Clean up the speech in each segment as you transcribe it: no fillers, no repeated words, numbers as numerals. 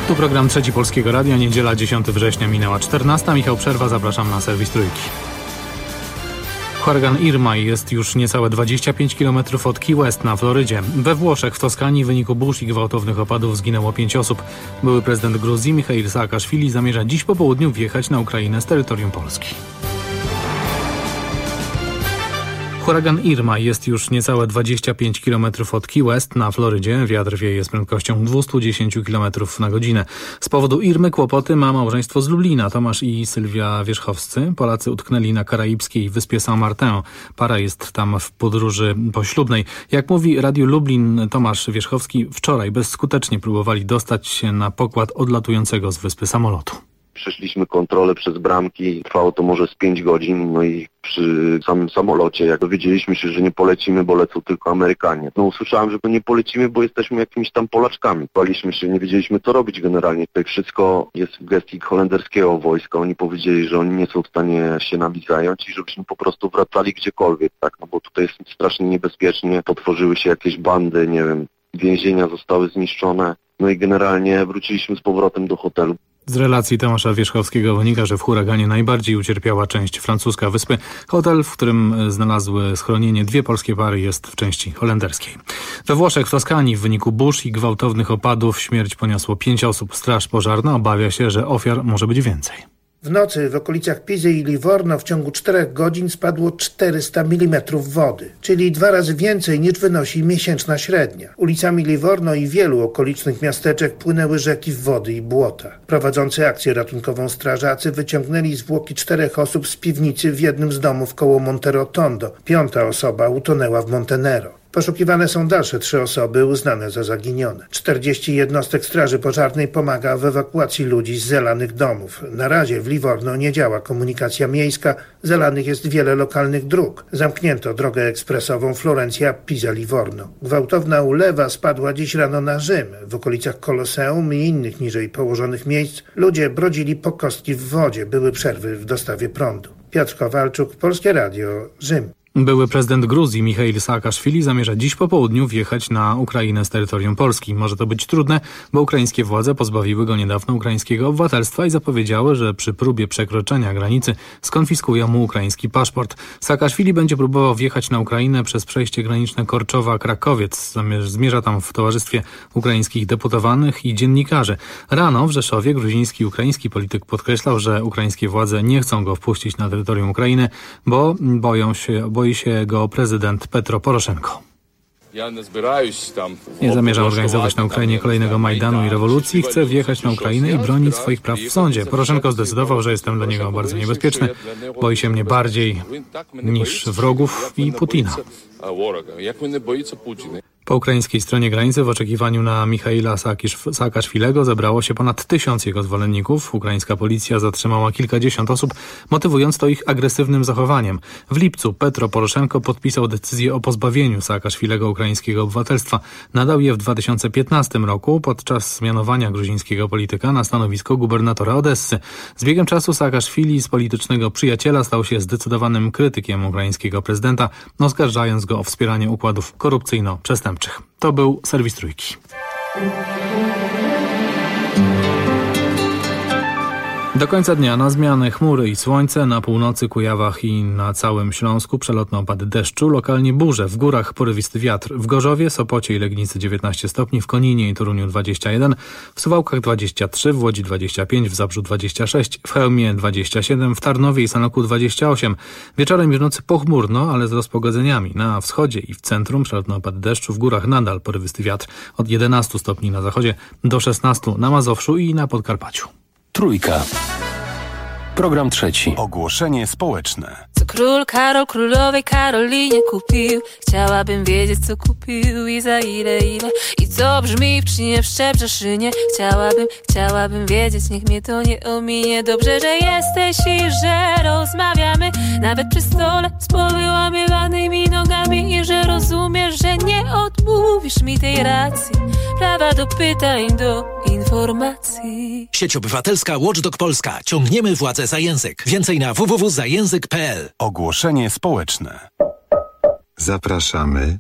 Tu program Trzeci Polskiego Radia, niedziela 10 września minęła 14. Michał Przerwa, zapraszam na serwis Trójki. Huragan Irma jest już niecałe 25 km od Key West na Florydzie. We Włoszech, w Toskanii, w wyniku burz i gwałtownych opadów zginęło 5 osób. Były prezydent Gruzji Michail Saakaszwili zamierza dziś po południu wjechać na Ukrainę z terytorium Polski. Huragan Irma jest już niecałe 25 km od Key West na Florydzie. Wiatr wieje z prędkością 210 km na godzinę. Z powodu Irmy kłopoty ma małżeństwo z Lublina. Tomasz i Sylwia Wierzchowscy. Polacy utknęli na karaibskiej wyspie Saint-Martin. Para jest tam w podróży poślubnej. Jak mówi Radiu Lublin Tomasz Wierzchowski, wczoraj bezskutecznie próbowali dostać się na pokład odlatującego z wyspy samolotu. Przeszliśmy kontrolę przez bramki, trwało to może z 5 godzin, no i przy samym samolocie, jak dowiedzieliśmy się, że nie polecimy, bo lecą tylko Amerykanie. No usłyszałem, że nie polecimy, bo jesteśmy jakimiś tam Polaczkami. Baliśmy się, nie wiedzieliśmy co robić generalnie. Tutaj wszystko jest w gestii holenderskiego wojska. Oni powiedzieli, że oni nie są w stanie się nami zająć i żebyśmy po prostu wracali gdziekolwiek, tak? No bo tutaj jest strasznie niebezpiecznie, potworzyły się jakieś bandy, nie wiem, więzienia zostały zniszczone. No i generalnie wróciliśmy z powrotem do hotelu. Z relacji Tomasza Wierzchowskiego wynika, że w huraganie najbardziej ucierpiała część francuska wyspy. Hotel, w którym znalazły schronienie 2 polskie pary, jest w części holenderskiej. We Włoszech, w Toskanii, w wyniku burz i gwałtownych opadów śmierć poniosło 5 osób. Straż pożarna obawia się, że ofiar może być więcej. W nocy w okolicach Pizy i Livorno w ciągu 4 godzin spadło 400 mm wody, czyli 2 razy więcej niż wynosi miesięczna średnia. Ulicami Livorno i wielu okolicznych miasteczek płynęły rzeki wody i błota. Prowadzący akcję ratunkową strażacy wyciągnęli zwłoki 4 osób z piwnicy w jednym z domów koło Monterotondo. 5. osoba utonęła w Montenero. Poszukiwane są dalsze 3 osoby uznane za zaginione. 40 jednostek straży pożarnej pomaga w ewakuacji ludzi z zalanych domów. Na razie w Livorno nie działa komunikacja miejska, zalanych jest wiele lokalnych dróg. Zamknięto drogę ekspresową Florencja-Pisa-Livorno. Gwałtowna ulewa spadła dziś rano na Rzym. W okolicach Koloseum i innych niżej położonych miejsc ludzie brodzili po kostki w wodzie. Były przerwy w dostawie prądu. Piotr Kowalczuk, Polskie Radio, Rzym. Były prezydent Gruzji Michail Saakaszwili zamierza dziś po południu wjechać na Ukrainę z terytorium Polski. Może to być trudne, bo ukraińskie władze pozbawiły go niedawno ukraińskiego obywatelstwa i zapowiedziały, że przy próbie przekroczenia granicy skonfiskują mu ukraiński paszport. Saakaszwili będzie próbował wjechać na Ukrainę przez przejście graniczne Korczowa-Krakowiec. Zmierza tam w towarzystwie ukraińskich deputowanych i dziennikarzy. Rano w Rzeszowie gruziński i ukraiński polityk podkreślał, że ukraińskie władze nie chcą go wpuścić na terytorium Ukrainy, bo boi się go prezydent Petro Poroszenko. Nie zamierzam organizować na Ukrainie kolejnego Majdanu i rewolucji. Chcę wjechać na Ukrainę i bronić swoich praw w sądzie. Poroszenko zdecydował, że jestem dla niego bardzo niebezpieczny. Boi się mnie bardziej niż wrogów i Putina. Po ukraińskiej stronie granicy w oczekiwaniu na Michaila Saakaszwilego zebrało się ponad 1000 jego zwolenników. Ukraińska policja zatrzymała kilkadziesiąt osób, motywując to ich agresywnym zachowaniem. W lipcu Petro Poroszenko podpisał decyzję o pozbawieniu Saakaszwilego ukraińskiego obywatelstwa. Nadał je w 2015 roku podczas mianowania gruzińskiego polityka na stanowisko gubernatora Odessy. Z biegiem czasu Saakaszwili z politycznego przyjaciela stał się zdecydowanym krytykiem ukraińskiego prezydenta, oskarżając go o wspieranie układów korupcyjno-przestępczych. To był serwis Trójki. Do końca dnia na zmianę chmury i słońce, na północy, Kujawach i na całym Śląsku przelotne opady deszczu, lokalnie burze, w górach porywisty wiatr. W Gorzowie, Sopocie i Legnicy 19 stopni, w Koninie i Toruniu 21, w Suwałkach 23, w Łodzi 25, w Zabrzu 26, w Chełmie 27, w Tarnowie i Sanoku 28. Wieczorem i w nocy pochmurno, ale z rozpogodzeniami. Na wschodzie i w centrum przelotne opady deszczu, w górach nadal porywisty wiatr. Od 11 stopni na zachodzie do 16 na Mazowszu i na Podkarpaciu. Trójka. Program trzeci. Ogłoszenie społeczne. Co król Karol królowej Karolinie kupił? Chciałabym wiedzieć, co kupił i za ile. I co brzmi w czynie w Szczebrzeszynie. Chciałabym wiedzieć, niech mnie to nie ominie. Dobrze, że jesteś i że rozmawiamy, nawet przy stole z powyłamywanymi nogami. I że rozumiesz, że nie odmówisz mi tej racji, prawa do pytań, do informacji. Sieć Obywatelska Watchdog Polska. Ciągniemy władzę za język. Więcej na www.zajęzyk.pl. Ogłoszenie społeczne. Zapraszamy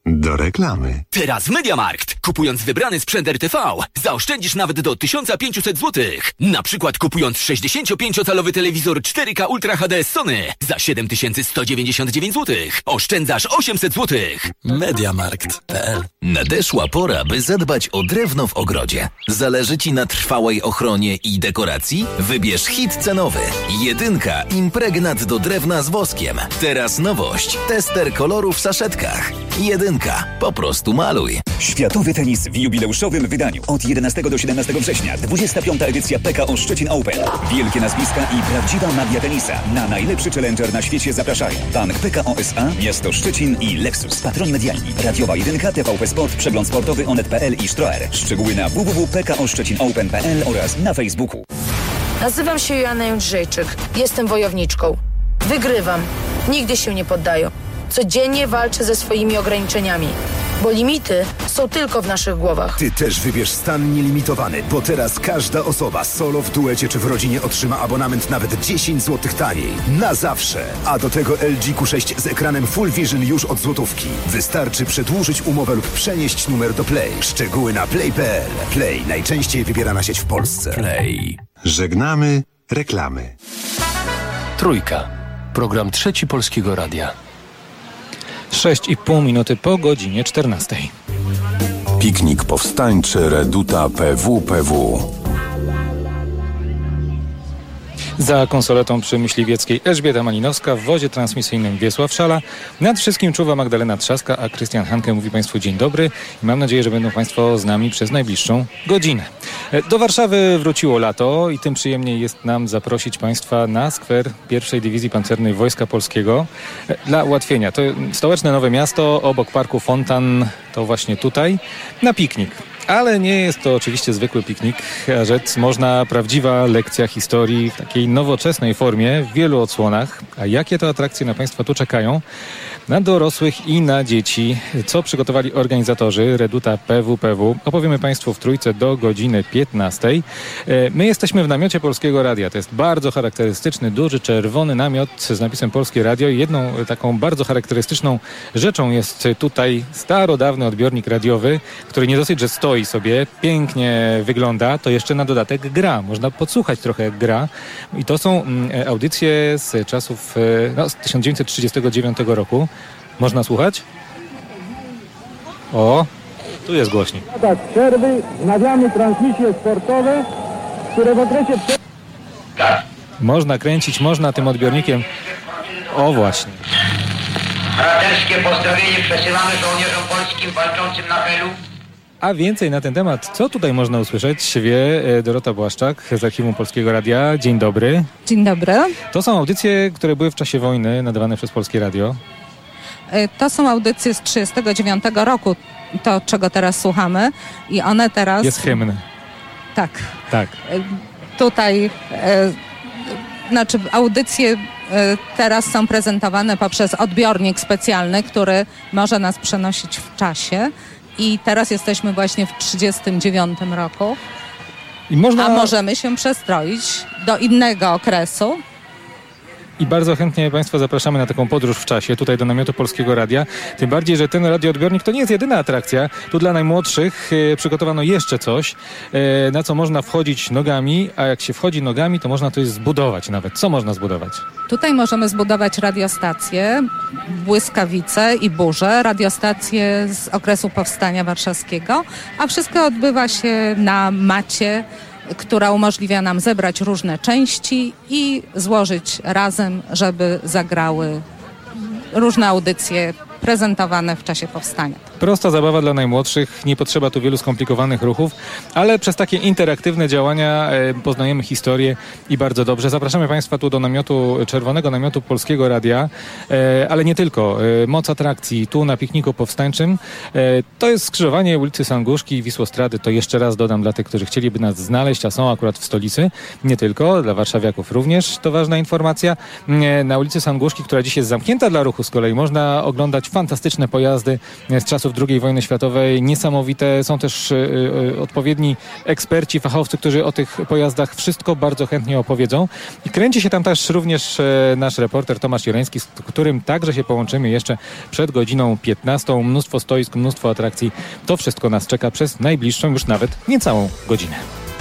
Do reklamy. Teraz MediaMarkt. Kupując wybrany sprzęt RTV, zaoszczędzisz nawet do 1500 zł. Na przykład kupując 65-calowy telewizor 4K Ultra HD z Sony za 7199 zł. Oszczędzasz 800 zł. MediaMarkt.pl. Nadeszła pora, by zadbać o drewno w ogrodzie. Zależy Ci na trwałej ochronie i dekoracji? Wybierz hit cenowy. Jedynka impregnat do drewna z woskiem. Teraz nowość. Tester koloru w saszetkach. Jedynka. Po prostu maluj. Światowy tenis w jubileuszowym wydaniu. Od 11 do 17 września 25. edycja PKO Szczecin Open. Wielkie nazwiska i prawdziwa magia tenisa. Na najlepszy challenger na świecie zapraszają Bank PKO SA, Miasto Szczecin i Lexus. Patroni medialni. Radiowa 1, TVP Sport, Przegląd Sportowy, Onet.pl i Stroer. Szczegóły na www.pkoszczecinopen.pl oraz na Facebooku. Nazywam się Joanna Jędrzejczyk. Jestem wojowniczką. Wygrywam. Nigdy się nie poddaję. Codziennie walczę ze swoimi ograniczeniami, bo limity są tylko w naszych głowach. Ty też wybierz stan nielimitowany, bo teraz każda osoba solo, w duecie czy w rodzinie otrzyma abonament nawet 10 zł taniej. Na zawsze. A do tego LG Q6 z ekranem Full Vision już od złotówki. Wystarczy przedłużyć umowę lub przenieść numer do Play. Szczegóły na play.pl. Play. Najczęściej wybierana sieć w Polsce. Play. Żegnamy reklamy. Trójka. Program Trzeci Polskiego Radia. 6,5 minuty po godzinie 14. Piknik powstańczy Reduta PWPW. Za konsoletą przy Myśliwieckiej Elżbieta Malinowska, w wozie transmisyjnym Wiesław Szala. Nad wszystkim czuwa Magdalena Trzaska, a Krystian Hanke mówi Państwu dzień dobry i mam nadzieję, że będą Państwo z nami przez najbliższą godzinę. Do Warszawy wróciło lato i tym przyjemniej jest nam zaprosić Państwa na skwer pierwszej Dywizji Pancernej Wojska Polskiego dla ułatwienia. To stołeczne Nowe Miasto, obok Parku Fontan, to właśnie tutaj, na piknik. Ale nie jest to oczywiście zwykły piknik, a rzec można prawdziwa lekcja historii w takiej nowoczesnej formie, w wielu odsłonach. A jakie to atrakcje na Państwa tu czekają? Na dorosłych i na dzieci. Co przygotowali organizatorzy Reduta PWPW? Opowiemy Państwu w Trójce do godziny 15. My jesteśmy w namiocie Polskiego Radia. To jest bardzo charakterystyczny, duży, czerwony namiot z napisem Polskie Radio. I jedną taką bardzo charakterystyczną rzeczą jest tutaj starodawny odbiornik radiowy, który nie dosyć, że stoi sobie, pięknie wygląda, to jeszcze na dodatek gra. Można podsłuchać trochę jak gra. I to są audycje z czasów z 1939 roku. Można słuchać? O, tu jest głośniej. Tak, przerwy, wznawiamy transmisje sportowe, które w okresie... Można kręcić, można tym odbiornikiem. O, właśnie. Braterskie pozdrowienie przesyłamy żołnierzom polskim walczącym na Helu. A więcej na ten temat, co tutaj można usłyszeć, wie Dorota Błaszczak z Archiwum Polskiego Radia. Dzień dobry. Dzień dobry. To są audycje, które były w czasie wojny nadawane przez Polskie Radio. To są audycje z 1939 roku, to czego teraz słuchamy i one teraz... Jest hymn. Tak. Tak. Tutaj, audycje teraz są prezentowane poprzez odbiornik specjalny, który może nas przenosić w czasie i teraz jesteśmy właśnie w 1939 roku, a możemy się przestroić do innego okresu. I bardzo chętnie Państwa zapraszamy na taką podróż w czasie, tutaj do namiotu Polskiego Radia. Tym bardziej, że ten radioodbiornik to nie jest jedyna atrakcja. Tu dla najmłodszych przygotowano jeszcze coś, na co można wchodzić nogami, a jak się wchodzi nogami, to można coś zbudować nawet. Co można zbudować? Tutaj możemy zbudować radiostacje, błyskawice i burze, radiostacje z okresu Powstania Warszawskiego, a wszystko odbywa się na macie, która umożliwia nam zebrać różne części i złożyć razem, żeby zagrały różne audycje prezentowane w czasie powstania. Prosta zabawa dla najmłodszych, nie potrzeba tu wielu skomplikowanych ruchów, ale przez takie interaktywne działania poznajemy historię i bardzo dobrze. Zapraszamy Państwa tu do namiotu, czerwonego namiotu Polskiego Radia, ale nie tylko. Moc atrakcji tu na pikniku powstańczym. To jest skrzyżowanie ulicy Sanguszki i Wisłostrady. To jeszcze raz dodam dla tych, którzy chcieliby nas znaleźć, a są akurat w stolicy. Nie tylko, dla warszawiaków również to ważna informacja. Na ulicy Sanguszki, która dziś jest zamknięta dla ruchu z kolei, można oglądać fantastyczne pojazdy z czasów II wojny światowej niesamowite. Są też odpowiedni eksperci, fachowcy, którzy o tych pojazdach wszystko bardzo chętnie opowiedzą. I kręci się tam też również nasz reporter Tomasz Joreński, z którym także się połączymy jeszcze przed godziną 15. Mnóstwo stoisk, mnóstwo atrakcji. To wszystko nas czeka przez najbliższą już nawet niecałą godzinę.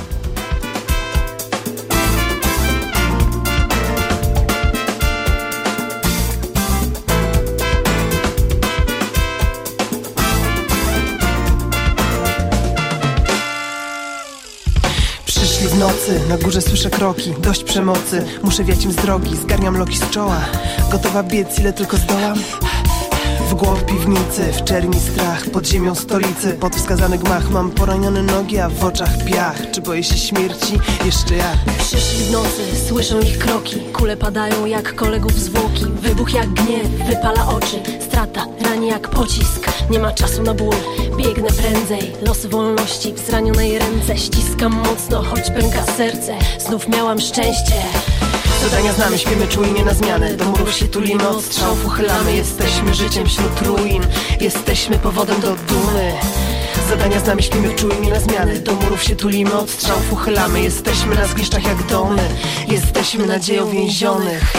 W nocy, na górze słyszę kroki, dość przemocy. Muszę wiać im z drogi, zgarniam loki z czoła. Gotowa biec, ile tylko zdołam. W głąb piwnicy, w czerni strach. Pod ziemią stolicy, pod wskazany gmach. Mam poranione nogi, a w oczach piach. Czy boję się śmierci? Jeszcze jak? Przyszli w nocy, słyszę ich kroki. Kule padają jak kolegów zwłoki. Wybuch jak gniew, wypala oczy. Strata, rani jak pocisk. Nie ma czasu na ból, biegnę prędzej. Los wolności w zranionej ręce. Ściskam mocno, choć pęka serce. Znów miałam szczęście. Zadania znamy, śpimy czujnie na zmianę. Do murów się tulimy, od strzałów uchylamy. Jesteśmy życiem wśród ruin. Jesteśmy powodem do dumy. Zadania znamy, śpimy czujnie na zmianę. Do murów się tulimy, od strzałów uchylamy. Jesteśmy na zgliszczach jak domy. Jesteśmy nadzieją więzionych.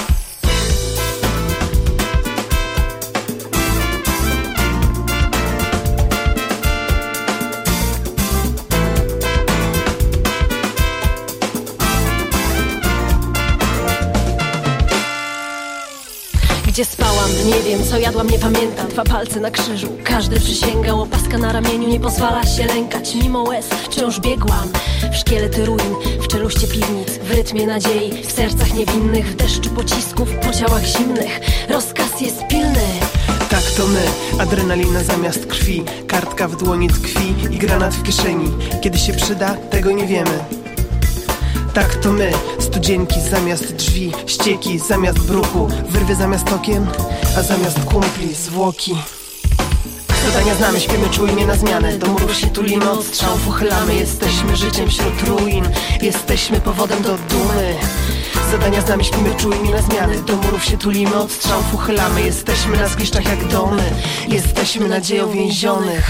Gdzie spałam? Nie wiem, co jadłam, nie pamiętam. 2 palce na krzyżu, każdy przysięgał. Opaska na ramieniu nie pozwala się lękać. Mimo łez wciąż biegłam w szkielety ruin, w czeluście piwnic, w rytmie nadziei, w sercach niewinnych, w deszczu pocisków, po ciałach zimnych. Rozkaz jest pilny. Tak to my, adrenalina zamiast krwi. Kartka w dłoni tkwi i granat w kieszeni. Kiedy się przyda, tego nie wiemy. Tak to my, studzienki zamiast drzwi, ścieki zamiast bruchu, wyrwy zamiast okien, a zamiast kumpli zwłoki. Zadania znamy, śpimy czujnie na zmianę. Do murów się tulimy, od strzałów uchylamy. Jesteśmy życiem wśród ruin. Jesteśmy powodem do dumy. Zadania znamy, śpimy czujnie na zmianę. Do murów się tulimy, od strzałów uchylamy. Jesteśmy na zgliszczach jak domy. Jesteśmy nadzieją więzionych.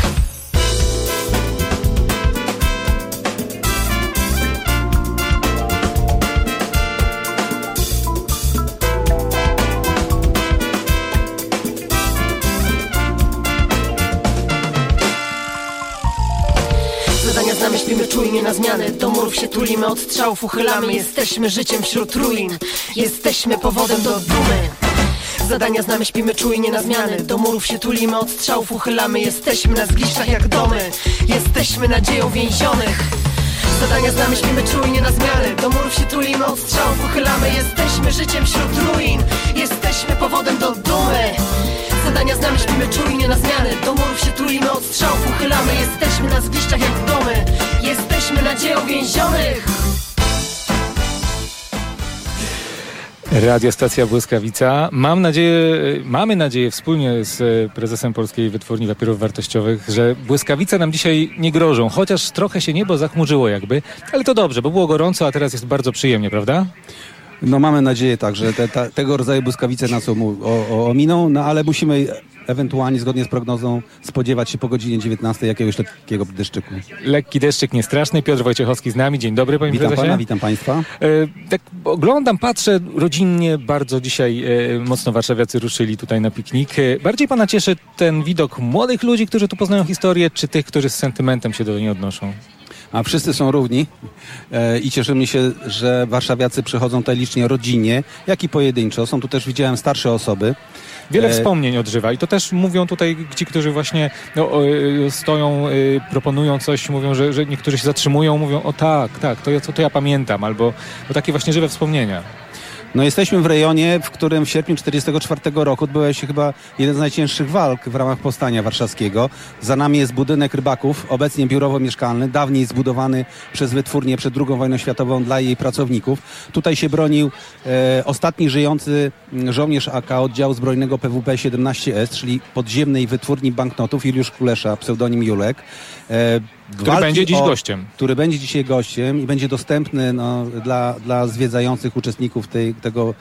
Śpimy czujnie na zmianę. Do murów się tulimy, od strzałów uchylamy. Jesteśmy życiem wśród ruin. Jesteśmy powodem do dumy. Zadania znamy, śpimy czujnie na zmianę. Do murów się tulimy, od strzałów uchylamy. Jesteśmy na zgliszczach jak domy. Jesteśmy nadzieją więzionych. Zadania znamy, śpimy czujnie na zmianę. Do murów się tulimy, od strzałów uchylamy. Jesteśmy życiem wśród ruin. Jesteśmy powodem do dumy. Zadania znamy, śpimy czujnie na zmianę. Do murów się tulimy, od strzałów uchylamy. Jesteśmy na zgliszczach jak domy. Jesteśmy nadzieją więzionych. Radiostacja Błyskawica. Mamy nadzieję wspólnie z prezesem Polskiej Wytwórni Papierów Wartościowych, że błyskawice nam dzisiaj nie grożą, chociaż trochę się niebo zachmurzyło jakby, ale to dobrze, bo było gorąco, a teraz jest bardzo przyjemnie, prawda? No mamy nadzieję tak, że tego rodzaju błyskawice nas ominą, no ale musimy ewentualnie zgodnie z prognozą spodziewać się po godzinie 19 jakiegoś lekkiego deszczyku. Lekki deszczyk, nie straszny. Piotr Wojciechowski z nami. Dzień dobry, panie prezesie. Witam pana, witam państwa. Tak oglądam, patrzę rodzinnie, bardzo dzisiaj mocno warszawiacy ruszyli tutaj na piknik. Bardziej pana cieszy ten widok młodych ludzi, którzy tu poznają historię, czy tych, którzy z sentymentem się do niej odnoszą? A wszyscy są równi i cieszymy się, że warszawiacy przychodzą tutaj licznie rodzinnie, jak i pojedynczo. Są tu też, widziałem, starsze osoby. Wiele wspomnień odżywa i to też mówią tutaj ci, którzy właśnie stoją, proponują coś, mówią, że niektórzy się zatrzymują, mówią, o tak, to ja pamiętam, albo takie właśnie żywe wspomnienia. No jesteśmy w rejonie, w którym w sierpniu 1944 roku odbyła się chyba jeden z najcięższych walk w ramach Powstania Warszawskiego. Za nami jest budynek Rybaków, obecnie biurowo-mieszkalny, dawniej zbudowany przez wytwórnię przed II wojną światową dla jej pracowników. Tutaj się bronił ostatni żyjący żołnierz AK oddziału zbrojnego PWP-17S, czyli podziemnej wytwórni banknotów, Juliusz Kulesza, pseudonim Julek. Który będzie dziś gościem. Który będzie dzisiaj gościem i będzie dostępny dla zwiedzających uczestników tego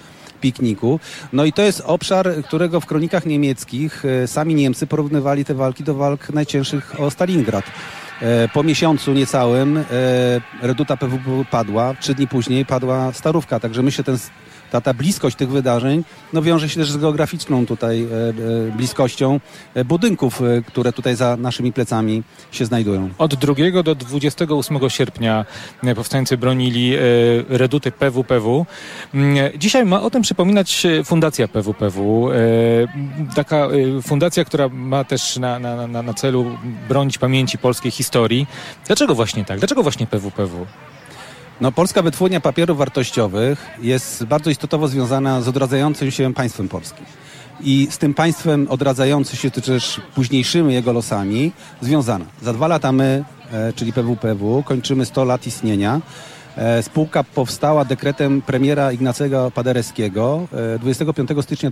pikniku. No i to jest obszar, którego w kronikach niemieckich sami Niemcy porównywali te walki do walk najcięższych o Stalingrad. Po miesiącu niecałym reduta PWPW padła, 3 dni później padła Starówka, także myślę, ta bliskość tych wydarzeń wiąże się też z geograficzną tutaj bliskością budynków, które tutaj za naszymi plecami się znajdują. Od 2 do 28 sierpnia powstańcy bronili reduty PWPW. Dzisiaj ma o tym przypominać Fundacja PWPW. Taka fundacja, która ma też na celu bronić pamięci polskiej historii. Dlaczego właśnie tak? Dlaczego właśnie PWPW? Polska Wytwórnia Papierów Wartościowych jest bardzo istotowo związana z odradzającym się państwem polskim. I z tym państwem odradzającym się, czy też późniejszymi jego losami związana. Za 2 lata my, czyli PWPW, kończymy 100 lat istnienia. Spółka powstała dekretem premiera Ignacego Paderewskiego 25 stycznia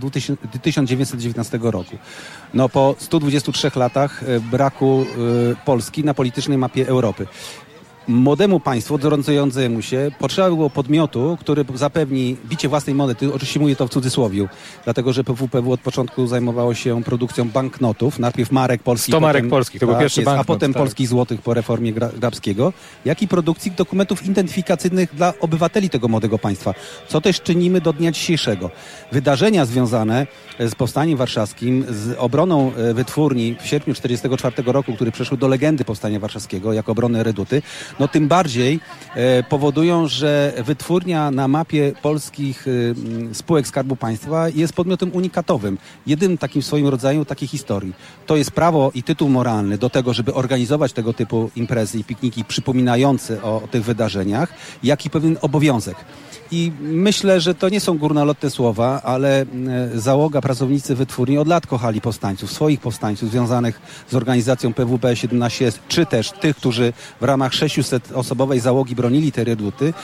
1919 roku. Po 123 latach braku Polski na politycznej mapie Europy. Młodemu państwu, doradzającemu się, potrzeba było podmiotu, który zapewni bicie własnej monety. Oczywiście mówię to w cudzysłowiu, dlatego że PWPW od początku zajmowało się produkcją banknotów, najpierw marek polskich. 100 marek polskich, to był pierwszy banknot. A potem polskich złotych po reformie Grabskiego, jak i produkcji dokumentów identyfikacyjnych dla obywateli tego młodego państwa, co też czynimy do dnia dzisiejszego. Wydarzenia związane z Powstaniem Warszawskim, z obroną wytwórni w sierpniu 1944 roku, który przeszły do legendy Powstania Warszawskiego jako obrony reduty, tym bardziej powodują, że wytwórnia na mapie polskich spółek Skarbu Państwa jest podmiotem unikatowym. Jedynym takim w swoim rodzaju takiej historii. To jest prawo i tytuł moralny do tego, żeby organizować tego typu imprezy i pikniki przypominające o tych wydarzeniach, jak i pewien obowiązek. I myślę, że to nie są górnolotne słowa, ale załoga, pracownicy wytwórni od lat kochali powstańców, swoich powstańców związanych z organizacją PWP-17, czy też tych, którzy w ramach 600-osobowej załogi bronili te reduty,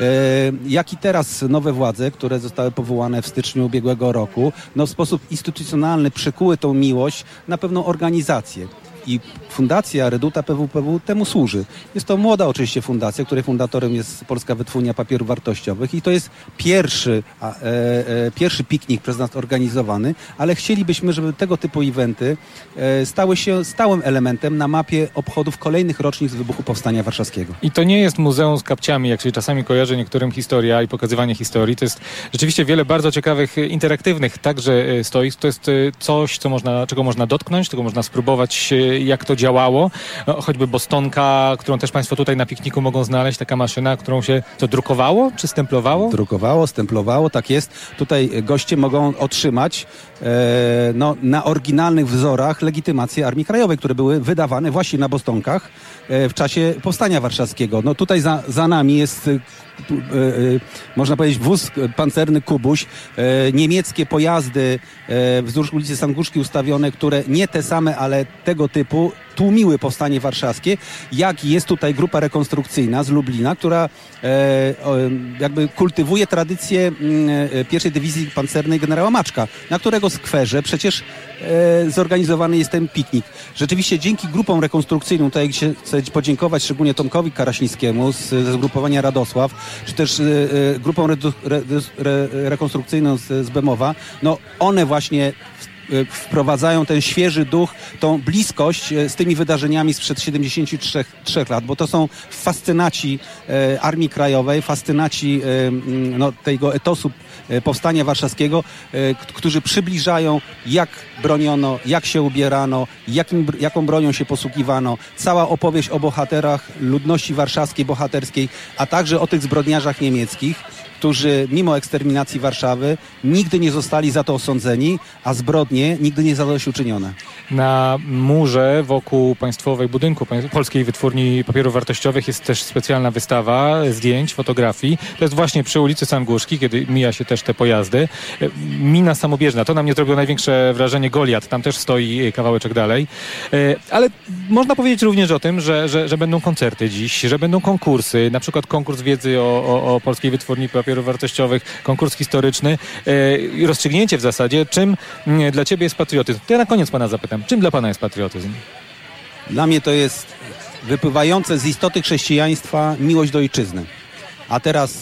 jak i teraz nowe władze, które zostały powołane w styczniu ubiegłego roku, w sposób instytucjonalny przykuły tą miłość na pewną organizację. I Fundacja Reduta PWPW temu służy. Jest to młoda oczywiście fundacja, której fundatorem jest Polska Wytwórnia Papierów Wartościowych i to jest pierwszy piknik przez nas organizowany, ale chcielibyśmy, żeby tego typu eventy stały się stałym elementem na mapie obchodów kolejnych rocznic wybuchu Powstania Warszawskiego. I to nie jest muzeum z kapciami, jak się czasami kojarzy niektórym historia i pokazywanie historii. To jest rzeczywiście wiele bardzo ciekawych, interaktywnych także stoisk. To jest coś, czego można dotknąć, czego można spróbować, jak to działało. Choćby Bostonka, którą też Państwo tutaj na pikniku mogą znaleźć, taka maszyna, którą się drukowało czy stemplowało? Drukowało, stemplowało, tak jest. Tutaj goście mogą otrzymać na oryginalnych wzorach legitymacje Armii Krajowej, które były wydawane właśnie na Bostonkach w czasie Powstania Warszawskiego. Tutaj za nami jest można powiedzieć wóz pancerny Kubuś, niemieckie pojazdy wzdłuż ulicy Sanguszki ustawione, które nie te same, ale tego typu tłumiły Powstanie Warszawskie, jak jest tutaj grupa rekonstrukcyjna z Lublina, która jakby kultywuje tradycję pierwszej dywizji pancernej generała Maczka, na którego skwerze przecież zorganizowany jest ten piknik. Rzeczywiście dzięki grupom rekonstrukcyjnym, tutaj chcę podziękować szczególnie Tomkowi Karaśnickiemu ze zgrupowania Radosław, czy też grupą rekonstrukcyjną z Bemowa, one właśnie wprowadzają ten świeży duch, tą bliskość z tymi wydarzeniami sprzed 73 lat, bo to są fascynaci Armii Krajowej, fascynaci tego etosu Powstania Warszawskiego, którzy przybliżają, jak broniono, jak się ubierano, jaką bronią się posługiwano. Cała opowieść o bohaterach ludności warszawskiej, bohaterskiej, a także o tych zbrodniarzach niemieckich, którzy mimo eksterminacji Warszawy nigdy nie zostali za to osądzeni, a zbrodnie nigdy nie zadośćuczynione. Na murze wokół państwowej budynku Polskiej Wytwórni Papierów Wartościowych jest też specjalna wystawa zdjęć, fotografii. To jest właśnie przy ulicy Sanguszki, kiedy mija się też te pojazdy. Mina Samobieżna, to na mnie zrobiło największe wrażenie. Goliat, tam też stoi kawałeczek dalej. Ale można powiedzieć również o tym, że będą koncerty dziś, że będą konkursy, na przykład konkurs wiedzy o Polskiej Wytwórni Papierów Wartościowych, konkurs historyczny i rozstrzygnięcie w zasadzie, czym dla Ciebie jest patriotyzm. To ja na koniec Pana zapytam, czym dla Pana jest patriotyzm? Dla mnie to jest wypływające z istoty chrześcijaństwa miłość do ojczyzny. A teraz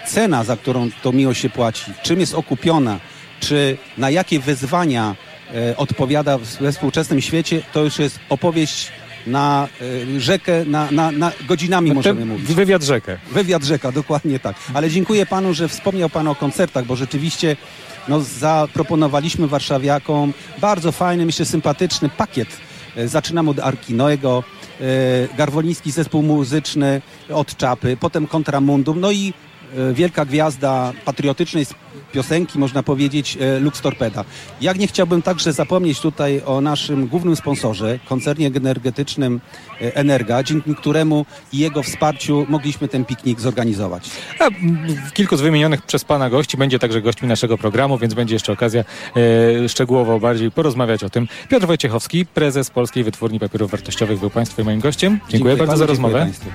cena, za którą tą miłość się płaci, czym jest okupiona, czy na jakie wyzwania odpowiada we współczesnym świecie, to już jest opowieść na rzekę, na godzinami możemy mówić. Wywiad rzekę. Wywiad rzeka, dokładnie tak. Ale dziękuję panu, że wspomniał pan o koncertach, bo rzeczywiście zaproponowaliśmy warszawiakom bardzo fajny, myślę, sympatyczny pakiet. Zaczynamy od Arki Noego, garwoliński zespół muzyczny od Czapy, potem Contramundum, no i wielka gwiazda patriotycznej piosenki, można powiedzieć, Lux Torpeda. Jak nie chciałbym także zapomnieć tutaj o naszym głównym sponsorze, koncernie energetycznym Energa, dzięki któremu i jego wsparciu mogliśmy ten piknik zorganizować. A kilku z wymienionych przez pana gości będzie także gośćmi naszego programu, więc będzie jeszcze okazja szczegółowo bardziej porozmawiać o tym. Piotr Wojciechowski, prezes Polskiej Wytwórni Papierów Wartościowych, był państwu i moim gościem. Dziękuję bardzo za rozmowę. Państwu.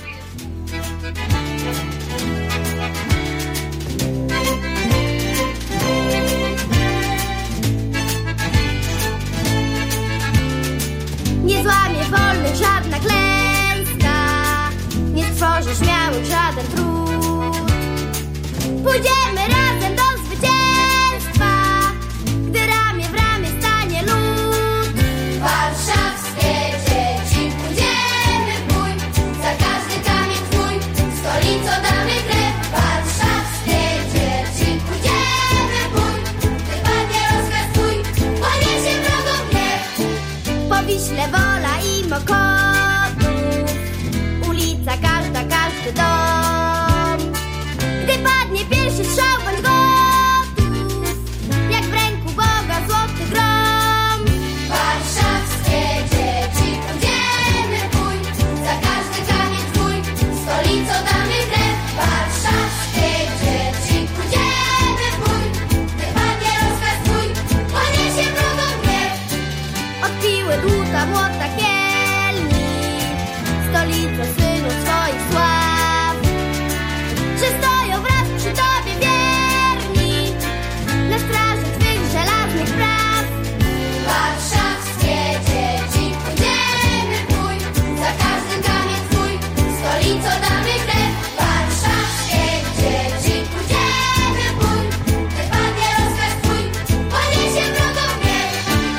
Nie złamie wolnych żadna klęska, nie stworzy śmiałych żaden trud. Pójdziemy razem do zwycięstwa, gdy ramię w ramię stanie lud. Warszawskie dzieci, pójdziemy w bój, za każdy kamień twój, stolicą damy krew. Warszawskie dzieci, pójdziemy w bój, gdy padnie rozkaz twój, poniesie wrogom gniew. Po Wiśle wola i Mokotów, ulica każda, każdy dom. Gdy padnie pierwszy strzał, bądź gotów, jak w ręku Boga złoty grom. Warszawskie dzieci, pójdziemy w bój, za każdy kamień twój, stolicą damy krew. Warszawskie dzieci, pójdziemy w bój, gdy padnie rozkaz twój, poniesie wrogom gniew. Od piły dłuta młota Kielni, stolicą synów swoich sław, że stoją wraz przy tobie wierni, na straży twych żelaznych praw. Warszawskie dzieci, pójdziemy w bój, za każdy kamień twój, stolicą damy krew. Warszawskie dzieci, pójdziemy w bój, gdy padnie rozkaz twój, poniesie wrogom gniew.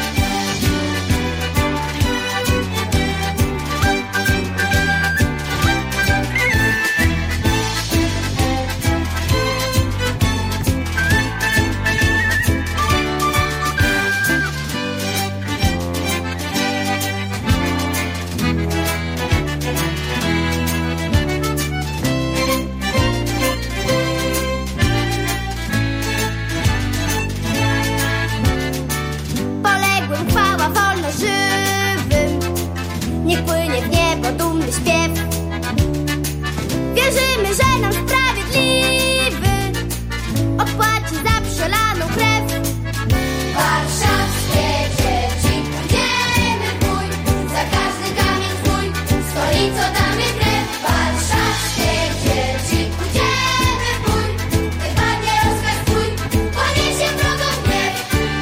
Poległym chwała, wolność żywym, niech płynie w niebo dumny śpiew. Wierzymy, że nam sprawiedliwy odpłaci za przelaną krew. Warszawskie dzieci, pójdziemy w bój, za każdy kamień twój, stolicą damy krew. Warszawskie dzieci, pójdziemy w bój, gdy padnie rozkaz twój, poniesie wrogom gniew.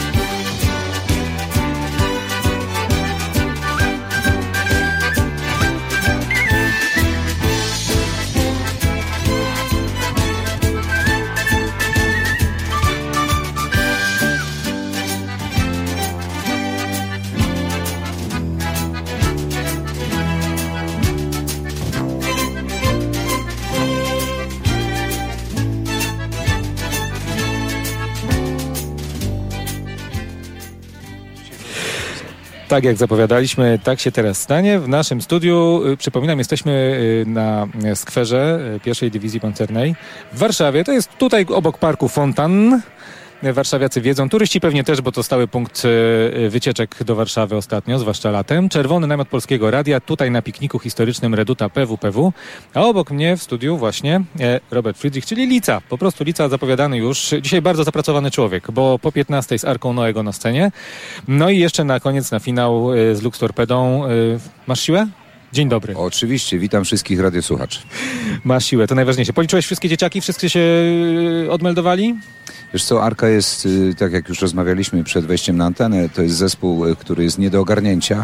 Tak jak zapowiadaliśmy, tak się teraz stanie. W naszym studiu, przypominam, jesteśmy na skwerze pierwszej dywizji pancernej w Warszawie. To jest tutaj obok parku Fontan. Warszawiacy wiedzą, turyści pewnie też, bo to stały punkt wycieczek do Warszawy ostatnio, zwłaszcza latem. Czerwony namiot Polskiego Radia, tutaj na pikniku historycznym Reduta PWPW, a obok mnie w studiu właśnie Robert Friedrich, czyli Lica. Po prostu Lica zapowiadany już. Dzisiaj bardzo zapracowany człowiek, bo po 15 z Arką Noego na scenie. No i jeszcze na koniec, na finał z Lux Torpedą. Masz siłę? Dzień dobry. Oczywiście, witam wszystkich radiosłuchaczy. Masz siłę, to najważniejsze. Policzyłeś wszystkie dzieciaki? Wszyscy się odmeldowali? Wiesz co, Arka jest, tak jak już rozmawialiśmy przed wejściem na antenę, to jest zespół, który jest nie do ogarnięcia.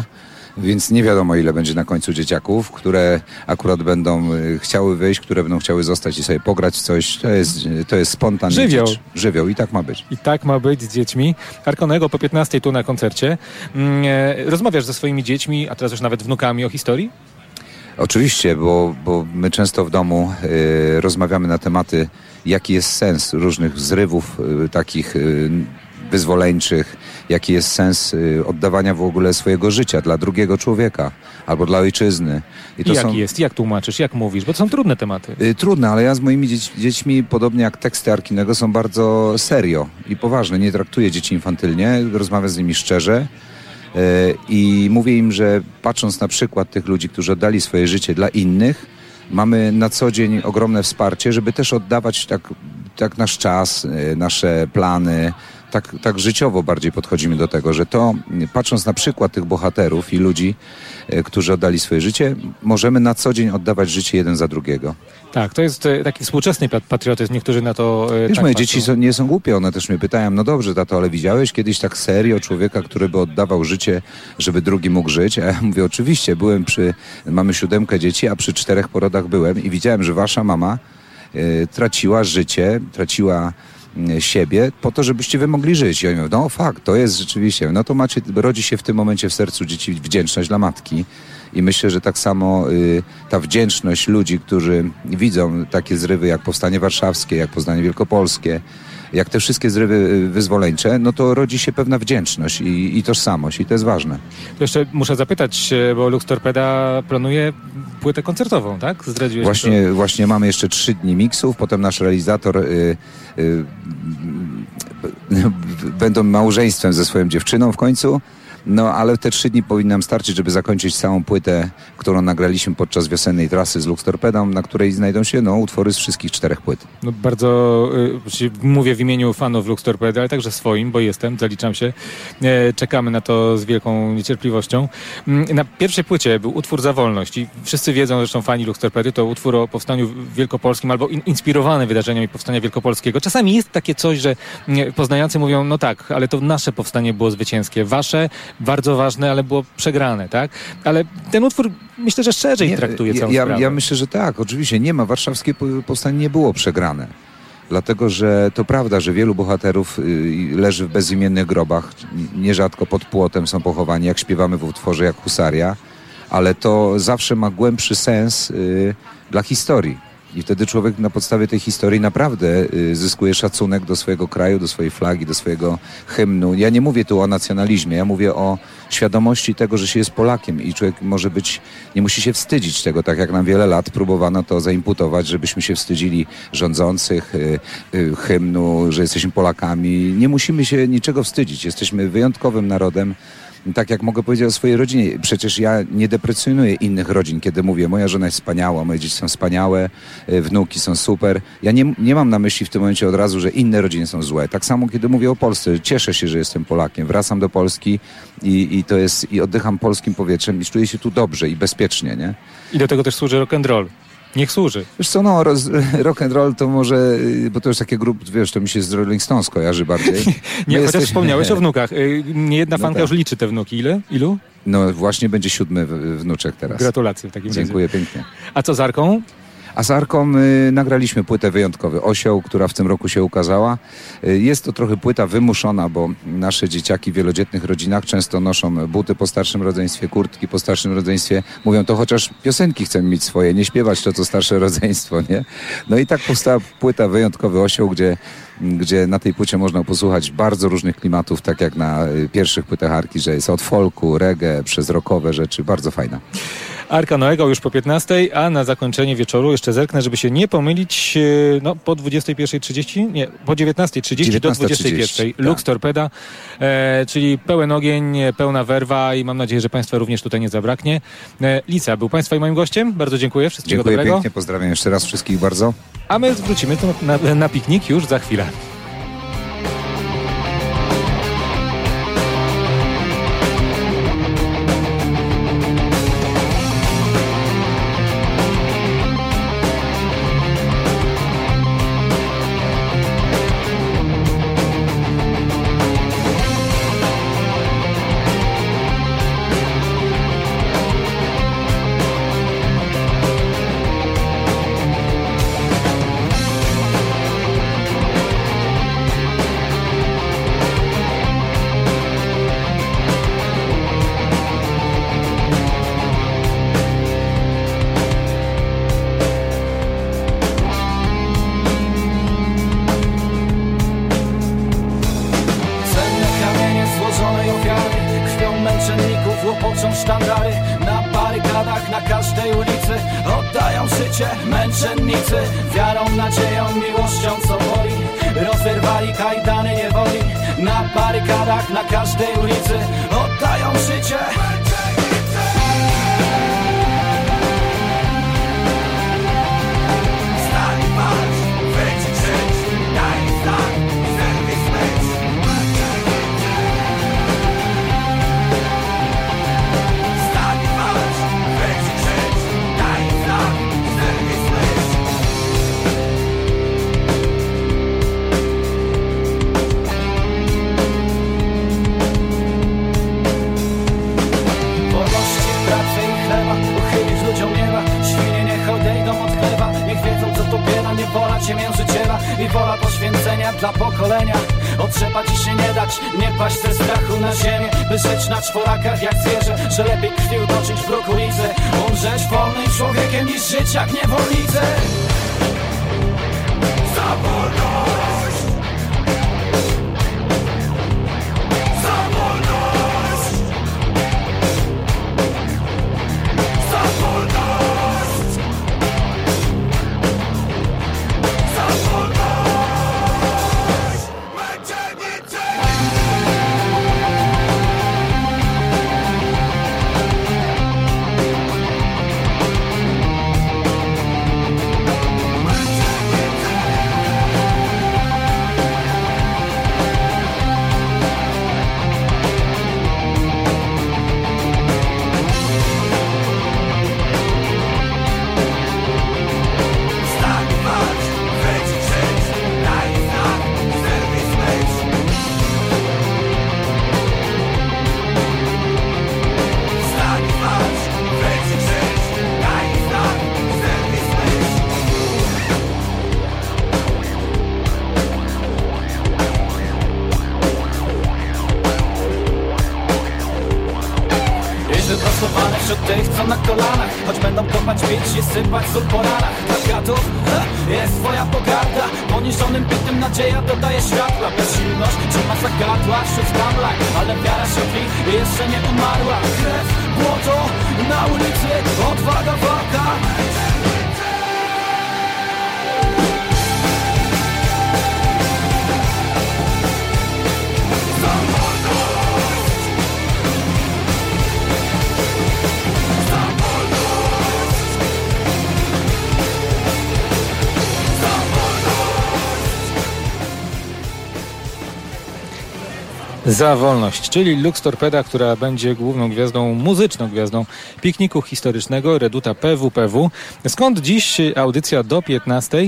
Więc nie wiadomo, ile będzie na końcu dzieciaków, które akurat będą chciały wyjść, które będą chciały zostać i sobie pograć w coś. To jest spontan. Żywioł i tak ma być. I tak ma być z dziećmi. Arka Noego po 15 tu na koncercie. Rozmawiasz ze swoimi dziećmi, a teraz już nawet wnukami o historii? Oczywiście, bo my często w domu rozmawiamy na tematy, jaki jest sens różnych zrywów takich wyzwoleńczych, jaki jest sens oddawania w ogóle swojego życia dla drugiego człowieka albo dla ojczyzny. I jaki jest? Jak tłumaczysz? Jak mówisz? Bo to są trudne tematy. Trudne, ale ja z moimi dziećmi, podobnie jak teksty Arkinego, są bardzo serio i poważne. Nie traktuję dzieci infantylnie, rozmawiam z nimi szczerze. I mówię im, że patrząc na przykład tych ludzi, którzy oddali swoje życie dla innych, mamy na co dzień ogromne wsparcie, żeby też oddawać tak nasz czas, nasze plany, tak życiowo bardziej podchodzimy do tego, że to patrząc na przykład tych bohaterów i ludzi, którzy oddali swoje życie, możemy na co dzień oddawać życie jeden za drugiego. Tak, to jest taki współczesny patriotyzm, niektórzy na to Wiesz, tak moje patrzą. dzieci nie są głupie, one też mnie pytają, no dobrze tato, ale widziałeś kiedyś tak serio człowieka, który by oddawał życie, żeby drugi mógł żyć? A ja mówię, oczywiście, mamy 7 dzieci, a przy 4 porodach byłem i widziałem, że wasza mama traciła życie, traciła siebie po to, żebyście wy mogli żyć. I oni mówią, no fakt, to jest rzeczywiście, no to rodzi się w tym momencie w sercu dzieci wdzięczność dla matki. I myślę, że tak samo ta wdzięczność ludzi, którzy widzą takie zrywy jak Powstanie Warszawskie, jak Powstanie Wielkopolskie, jak te wszystkie zrywy wyzwoleńcze, no to rodzi się pewna wdzięczność i tożsamość i to jest ważne. To jeszcze muszę zapytać, bo Lux Torpeda planuje płytę koncertową, tak? Zdradziłeś Właśnie mamy jeszcze 3 dni miksów, potem nasz realizator będą małżeństwem ze swoją dziewczyną w końcu. No, ale te 3 dni powinny nam starczyć, żeby zakończyć całą płytę, którą nagraliśmy podczas wiosennej trasy z Lux Torpedą, na której znajdą się utwory z wszystkich 4 płyt. No bardzo, mówię w imieniu fanów Lux Torpedy, ale także swoim, bo zaliczam się. Czekamy na to z wielką niecierpliwością. Na pierwszej płycie był utwór Za wolność i wszyscy wiedzą, zresztą fani Lux Torpedy, to utwór o powstaniu wielkopolskim albo inspirowany wydarzeniami powstania wielkopolskiego. Czasami jest takie coś, że poznający mówią, no tak, ale to nasze powstanie było zwycięskie, wasze bardzo ważne, ale było przegrane, tak? Ale ten utwór myślę, że szerzej traktuje całą sprawę. Ja myślę, że tak, oczywiście warszawskie powstanie nie było przegrane. Dlatego, że to prawda, że wielu bohaterów leży w bezimiennych grobach, nierzadko pod płotem są pochowani, jak śpiewamy w utworze jak Husaria, ale to zawsze ma głębszy sens dla historii. I wtedy człowiek na podstawie tej historii naprawdę zyskuje szacunek do swojego kraju, do swojej flagi, do swojego hymnu. Ja nie mówię tu o nacjonalizmie, ja mówię o świadomości tego, że się jest Polakiem i człowiek nie musi się wstydzić tego, tak jak nam wiele lat próbowano to zaimputować, żebyśmy się wstydzili rządzących, hymnu, że jesteśmy Polakami. Nie musimy się niczego wstydzić. Jesteśmy wyjątkowym narodem. Tak jak mogę powiedzieć o swojej rodzinie, przecież ja nie deprecjonuję innych rodzin, kiedy mówię, moja żona jest wspaniała, moje dzieci są wspaniałe, wnuki są super. Ja nie mam na myśli w tym momencie od razu, że inne rodziny są złe. Tak samo kiedy mówię o Polsce, cieszę się, że jestem Polakiem, wracam do Polski i oddycham polskim powietrzem i czuję się tu dobrze i bezpiecznie, nie? I do tego też służy rock and roll. Niech służy. Wiesz co, rock and roll to może, bo to jest takie to mi się z Rolling Stones kojarzy bardziej. Chociaż wspomniałeś o wnukach. Niejedna fanka już liczy te wnuki. Ilu? No właśnie będzie 7 wnuczek teraz. Gratulacje w takim razie. Dziękuję pięknie. A co z Arką? A z Arką nagraliśmy płytę Wyjątkowy Osioł, która w tym roku się ukazała. Jest to trochę płyta wymuszona, bo nasze dzieciaki w wielodzietnych rodzinach często noszą buty po starszym rodzeństwie, kurtki po starszym rodzeństwie. Mówią, to chociaż piosenki chcemy mieć swoje, nie śpiewać to, co starsze rodzeństwo, nie? No i tak powstała płyta Wyjątkowy Osioł, gdzie na tej płycie można posłuchać bardzo różnych klimatów, tak jak na pierwszych płytach Arki, że jest od folku, reggae, przez rockowe rzeczy, bardzo fajna. Arka Noego już po 15, a na zakończenie wieczoru jeszcze zerknę, żeby się nie pomylić, po 21:30, nie, po 19:30 do 21:00. Tak. Lux Torpeda, czyli pełen ogień, pełna werwa i mam nadzieję, że Państwa również tutaj nie zabraknie. Lica był Państwa i moim gościem. Bardzo dziękuję. Wszystkiego dobrego. Dziękuję pięknie, pozdrawiam jeszcze raz wszystkich bardzo. A my wrócimy tu na piknik już za chwilę. życie męczennicy, wiarą, nadzieją, miłością, co boli. Rozerwali kajdany niewoli, na barykadach, na każdej ulicy oddają życie. Wola ciemiężyciela i wola poświęcenia dla pokolenia. Otrzepać i się nie dać, nie paść ze strachu na ziemię, by żyć na czworakach jak zwierzę, że lepiej krwi utoczyć w brukolicy, umrzeć wolnym człowiekiem niż żyć jak niewolnicy. Za wolność! Za wolność! Za wolność! Wśród tych, co na kolanach, choć będą kopać, bić i sypać sól po ranach. Dla gadów jest twoja pogarda, poniżonym bytem nadzieja dodaje światła. Bezsilność trzyma zagadła wśród tamlań, ale wiara się tli i jeszcze nie umarła. Krew, błoto, na ulicy, odwaga, walka. Za wolność, czyli Lux Torpeda, która będzie główną gwiazdą, muzyczną gwiazdą pikniku historycznego Reduta PWPW. Skąd dziś audycja do 15?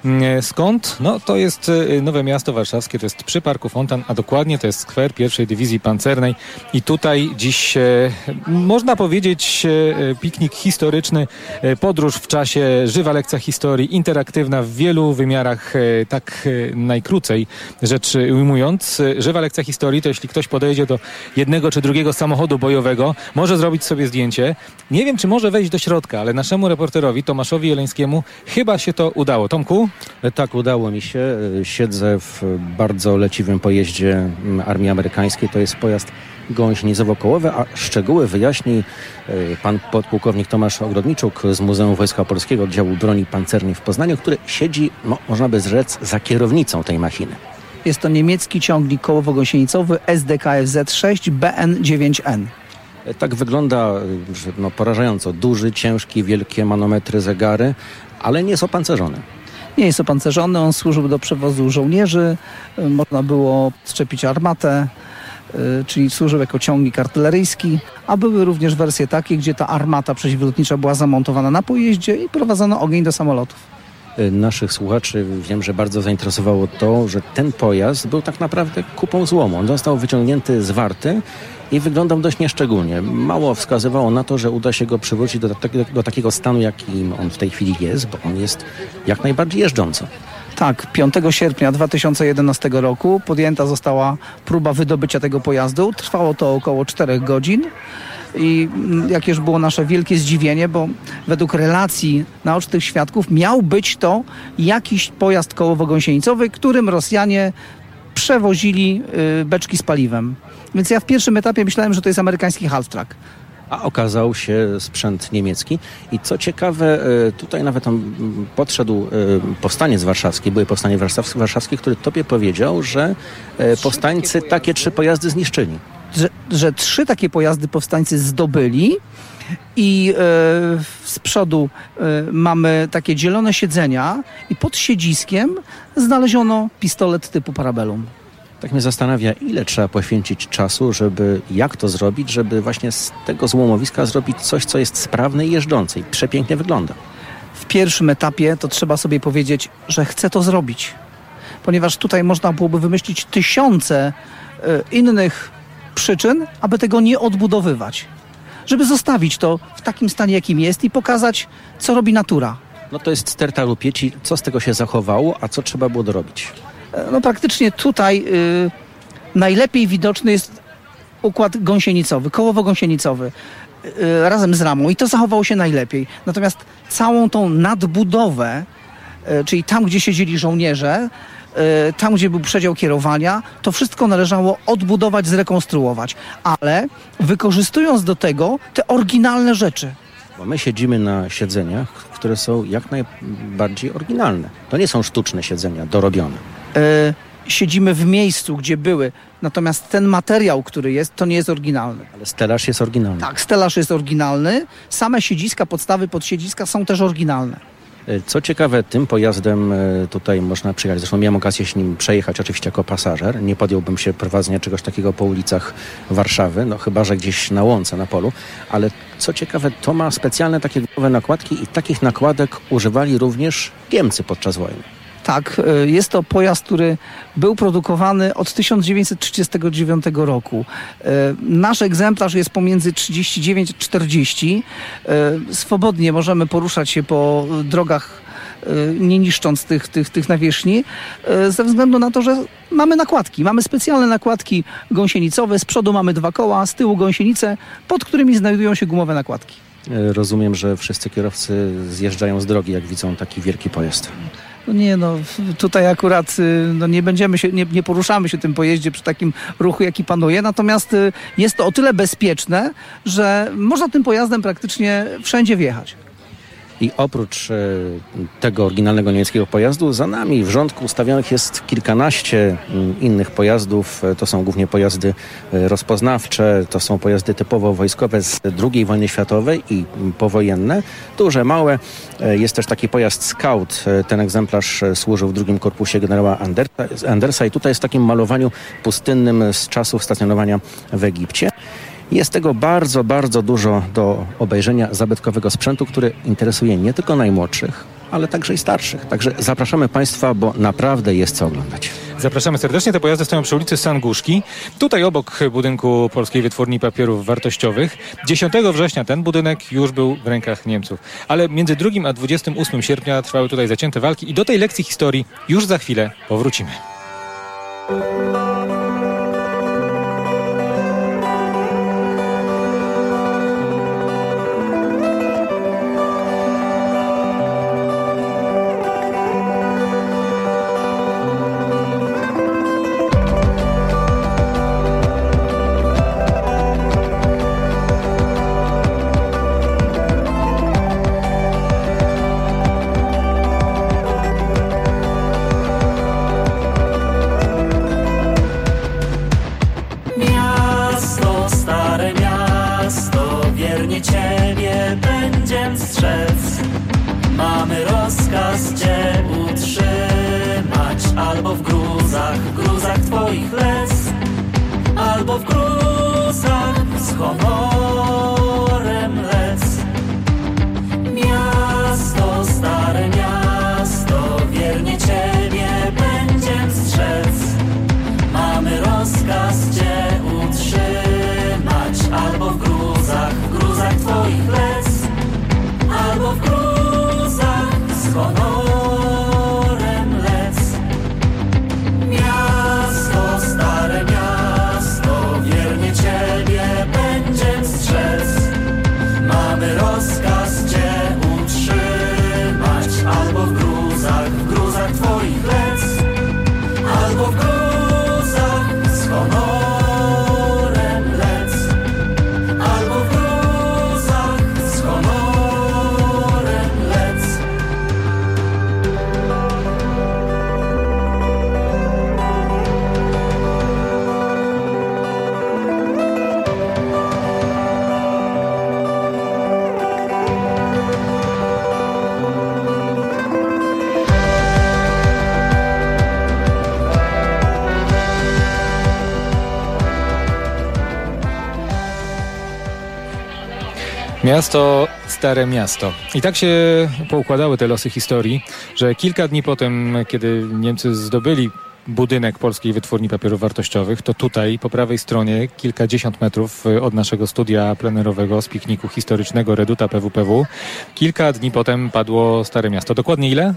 Skąd? No to jest Nowe Miasto Warszawskie, to jest przy Parku Fontan, a dokładnie to jest skwer pierwszej dywizji pancernej i tutaj dziś można powiedzieć piknik historyczny, podróż w czasie, żywa lekcja historii, interaktywna w wielu wymiarach, tak najkrócej rzecz ujmując. Żywa lekcja historii to jeśli ktoś podejdzie do jednego czy drugiego samochodu bojowego, może zrobić sobie zdjęcie. Nie wiem, czy może wejść do środka, ale naszemu reporterowi Tomaszowi Jeleńskiemu chyba się to udało. Tomku? Tak, udało mi się. Siedzę w bardzo leciwym pojeździe Armii Amerykańskiej. To jest pojazd gąśnicowo-kołowy, a szczegóły wyjaśni pan podpułkownik Tomasz Ogrodniczuk z Muzeum Wojska Polskiego Oddziału Broni Pancernej w Poznaniu, który siedzi, można by rzec, za kierownicą tej machiny. Jest to niemiecki ciągnik kołowo-gąsienicowy SDKFZ-6 BN9N. Tak wygląda porażająco. Duży, ciężki, wielkie manometry, zegary, ale nie jest opancerzony. Nie jest opancerzony, on służył do przewozu żołnierzy, można było szczepić armatę, czyli służył jako ciągnik artyleryjski, a były również wersje takie, gdzie ta armata przeciwlotnicza była zamontowana na pojeździe i prowadzono ogień do samolotów. Naszych słuchaczy wiem, że bardzo zainteresowało to, że ten pojazd był tak naprawdę kupą złomu. On został wyciągnięty z warty i wyglądał dość nieszczególnie. Mało wskazywało na to, że uda się go przywrócić do takiego stanu, jakim on w tej chwili jest, bo on jest jak najbardziej jeżdżący. Tak, 5 sierpnia 2011 roku podjęta została próba wydobycia tego pojazdu. Trwało to około 4 godzin. I jakież było nasze wielkie zdziwienie, bo według relacji naocznych świadków miał być to jakiś pojazd kołowo-gąsienicowy, którym Rosjanie przewozili beczki z paliwem. Więc ja w pierwszym etapie myślałem, że to jest amerykański half-track. a okazał się sprzęt niemiecki. I co ciekawe, tutaj nawet on podszedł powstaniec warszawski, były powstanie warszawskie, który tobie powiedział, że powstańcy takie 3 pojazdy zniszczyli. Że 3 takie pojazdy powstańcy zdobyli i z przodu mamy takie dzielone siedzenia i pod siedziskiem znaleziono pistolet typu Parabellum. Tak mnie zastanawia, ile trzeba poświęcić czasu, jak to zrobić, żeby właśnie z tego złomowiska zrobić coś, co jest sprawne i jeżdżące i przepięknie wygląda. W pierwszym etapie to trzeba sobie powiedzieć, że chcę to zrobić. Ponieważ tutaj można byłoby wymyślić tysiące innych przyczyn, aby tego nie odbudowywać. Żeby zostawić to w takim stanie, jakim jest i pokazać, co robi natura. No to jest sterta rupieci. Co z tego się zachowało, a co trzeba było dorobić? No praktycznie tutaj najlepiej widoczny jest układ gąsienicowy, kołowo-gąsienicowy razem z ramą i to zachowało się najlepiej. Natomiast całą tą nadbudowę, czyli tam, gdzie siedzieli żołnierze, tam, gdzie był przedział kierowania, to wszystko należało odbudować, zrekonstruować, ale wykorzystując do tego te oryginalne rzeczy. Bo my siedzimy na siedzeniach, które są jak najbardziej oryginalne. To nie są sztuczne siedzenia, dorobione. Siedzimy w miejscu, gdzie były, natomiast ten materiał, który jest, to nie jest oryginalny. Ale stelaż jest oryginalny. Tak, stelaż jest oryginalny. Same siedziska, podstawy pod siedziska są też oryginalne. Co ciekawe, tym pojazdem tutaj można przyjechać. Zresztą miałem okazję się nim przejechać oczywiście jako pasażer. Nie podjąłbym się prowadzenia czegoś takiego po ulicach Warszawy, no chyba że gdzieś na łące, na polu. Ale co ciekawe, to ma specjalne takie gumowe nakładki i takich nakładek używali również Niemcy podczas wojny. Tak, jest to pojazd, który był produkowany od 1939 roku. Nasz egzemplarz jest pomiędzy 39 a 40. Swobodnie możemy poruszać się po drogach, nie niszcząc tych nawierzchni, ze względu na to, że mamy nakładki. Mamy specjalne nakładki gąsienicowe. Z przodu mamy 2 koła, z tyłu gąsienice, pod którymi znajdują się gumowe nakładki. Rozumiem, że wszyscy kierowcy zjeżdżają z drogi, jak widzą taki wielki pojazd. No tutaj akurat nie poruszamy się tym pojeździe przy takim ruchu, jaki panuje, natomiast jest to o tyle bezpieczne, że można tym pojazdem praktycznie wszędzie wjechać. I oprócz tego oryginalnego niemieckiego pojazdu, za nami w rządku ustawionych jest kilkanaście innych pojazdów. To są głównie pojazdy rozpoznawcze, to są pojazdy typowo wojskowe z II wojny światowej i powojenne. Duże, małe. Jest też taki pojazd Scout. Ten egzemplarz służył w drugim korpusie generała Andersa i tutaj jest w takim malowaniu pustynnym z czasów stacjonowania w Egipcie. Jest tego bardzo, bardzo dużo do obejrzenia zabytkowego sprzętu, który interesuje nie tylko najmłodszych, ale także i starszych. Także zapraszamy Państwa, bo naprawdę jest co oglądać. Zapraszamy serdecznie. Te pojazdy stoją przy ulicy Sanguszki. Tutaj obok budynku Polskiej Wytwórni Papierów Wartościowych. 10 września ten budynek już był w rękach Niemców. Ale między 2 a 28 sierpnia trwały tutaj zacięte walki i do tej lekcji historii już za chwilę powrócimy. Miasto, stare miasto, wiernie Ciebie będziem Miasto, stare miasto. I tak się poukładały te losy historii, że kilka dni potem, kiedy Niemcy zdobyli budynek Polskiej Wytwórni Papierów Wartościowych, to tutaj, po prawej stronie, kilkadziesiąt metrów od naszego studia plenerowego z pikniku historycznego Reduta PWPW, kilka dni potem padło Stare Miasto. Dokładnie ile?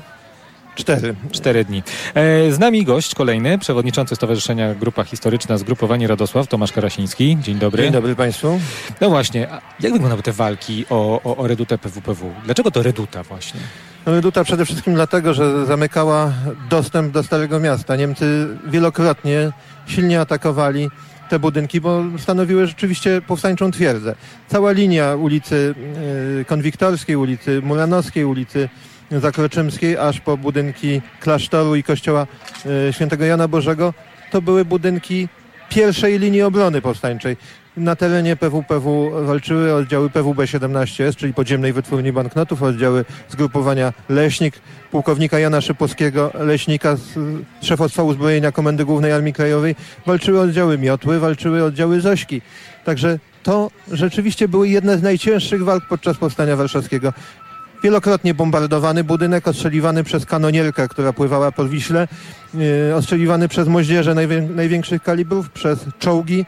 4 dni. Z nami gość kolejny, przewodniczący Stowarzyszenia Grupa Historyczna Zgrupowanie Radosław, Tomasz Karasiński. Dzień dobry. Dzień dobry Państwu. No właśnie, a jak wyglądały te walki o Redutę PWPW? Dlaczego to Reduta właśnie? No, Reduta przede wszystkim dlatego, że zamykała dostęp do Starego Miasta. Niemcy wielokrotnie silnie atakowali te budynki, bo stanowiły rzeczywiście powstańczą twierdzę. Cała linia ulicy Konwiktorskiej, ulicy Muranowskiej, ulicy Zakroczymskiej, aż po budynki klasztoru i kościoła świętego Jana Bożego, to były budynki pierwszej linii obrony powstańczej. Na terenie PWPW walczyły oddziały PWB-17S, czyli Podziemnej Wytwórni Banknotów, oddziały zgrupowania Leśnik, pułkownika Jana Szypowskiego, leśnika z szefostwa uzbrojenia Komendy Głównej Armii Krajowej. Walczyły oddziały Miotły, walczyły oddziały Zośki. Także to rzeczywiście były jedne z najcięższych walk podczas Powstania Warszawskiego. Wielokrotnie bombardowany budynek, ostrzeliwany przez kanonierkę, która pływała po Wiśle, ostrzeliwany przez moździerze największych kalibrów, przez czołgi,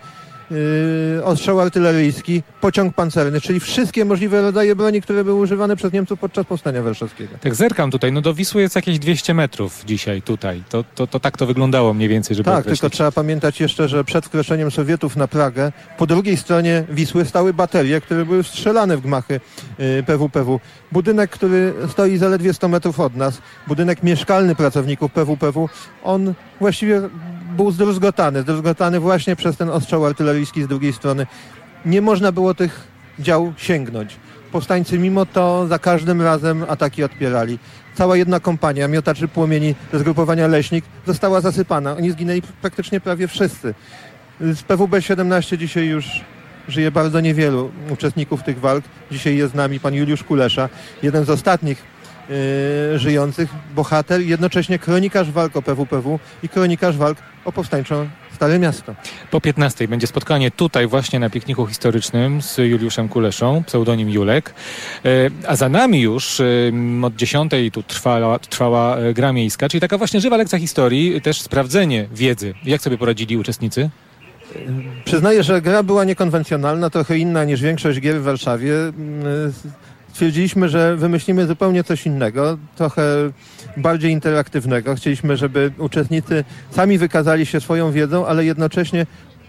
ostrzał artyleryjski, pociąg pancerny, czyli wszystkie możliwe rodzaje broni, które były używane przez Niemców podczas Powstania Warszawskiego. Tak zerkam tutaj, no do Wisły jest jakieś 200 metrów dzisiaj tutaj. To tak to wyglądało mniej więcej, żeby Tak, określić. tylko trzeba pamiętać jeszcze, że przed wkroczeniem Sowietów na Pragę, po drugiej stronie Wisły stały baterie, które były strzelane w gmachy PWPW. Budynek, który stoi zaledwie 100 metrów od nas, budynek mieszkalny pracowników PWPW, on właściwie był zdruzgotany właśnie przez ten ostrzał artyleryjski z drugiej strony. Nie można było tych dział sięgnąć. Powstańcy mimo to za każdym razem ataki odpierali. Cała jedna kompania miotaczy płomieni ze zgrupowania Leśnik została zasypana. Oni zginęli praktycznie prawie wszyscy. Z PWB-17 dzisiaj już żyje bardzo niewielu uczestników tych walk. Dzisiaj jest z nami pan Juliusz Kulesza, jeden z ostatnich żyjących, bohater, jednocześnie kronikarz walk o PWPW i kronikarz walk o powstańczą Stare Miasto. Po 15 będzie spotkanie tutaj właśnie na pikniku historycznym z Juliuszem Kuleszą, pseudonim Julek. A za nami już od 10 tu trwała gra miejska, czyli taka właśnie żywa lekcja historii, też sprawdzenie wiedzy. Jak sobie poradzili uczestnicy? Przyznaję, że gra była niekonwencjonalna, trochę inna niż większość gier w Warszawie. Stwierdziliśmy, że wymyślimy zupełnie coś innego, trochę bardziej interaktywnego. Chcieliśmy, żeby uczestnicy sami wykazali się swoją wiedzą, ale jednocześnie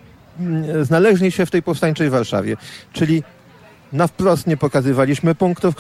znaleźli się w tej powstańczej Warszawie. Czyli na wprost nie pokazywaliśmy punktów,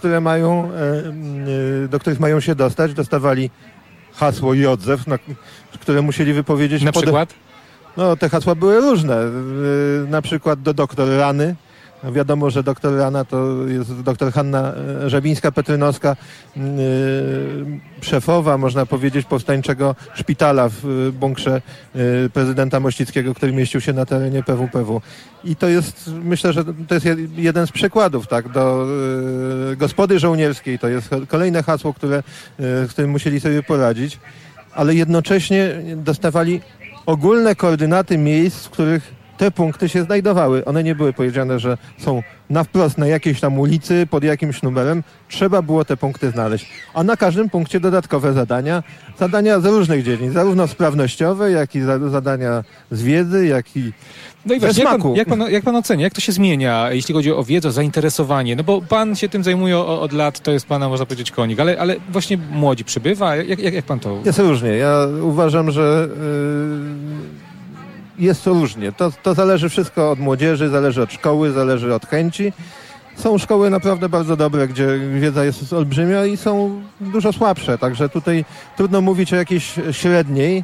do których mają się dostać. Dostawali hasło i odzew, które musieli wypowiedzieć. Na przykład? No, te hasła były różne. Na przykład do doktor Rany. No wiadomo, że doktor Rana to jest doktor Hanna Żabińska-Petrynowska, szefowa, można powiedzieć, powstańczego szpitala w bunkrze prezydenta Mościckiego, który mieścił się na terenie PWPW. I to jest, myślę, że to jest jeden z przykładów, tak, do gospody żołnierskiej. To jest kolejne hasło, z którym musieli sobie poradzić, ale jednocześnie dostawali ogólne koordynaty miejsc, w których te punkty się znajdowały. One nie były powiedziane, że są na wprost na jakiejś tam ulicy, pod jakimś numerem. Trzeba było te punkty znaleźć. A na każdym punkcie dodatkowe zadania. Zadania z różnych dziedzin, zarówno sprawnościowe, jak i zadania z wiedzy, jak i no i właśnie, jak pan ocenia, jak to się zmienia, jeśli chodzi o wiedzę, o zainteresowanie? No bo pan się tym zajmuje od lat, to jest pana, można powiedzieć, konik, ale właśnie młodzi przybywa. Jak pan to... Jest różnie. Ja uważam, że jest różnie. To zależy wszystko od młodzieży, zależy od szkoły, zależy od chęci. Są szkoły naprawdę bardzo dobre, gdzie wiedza jest olbrzymia i są dużo słabsze, także tutaj trudno mówić o jakiejś średniej.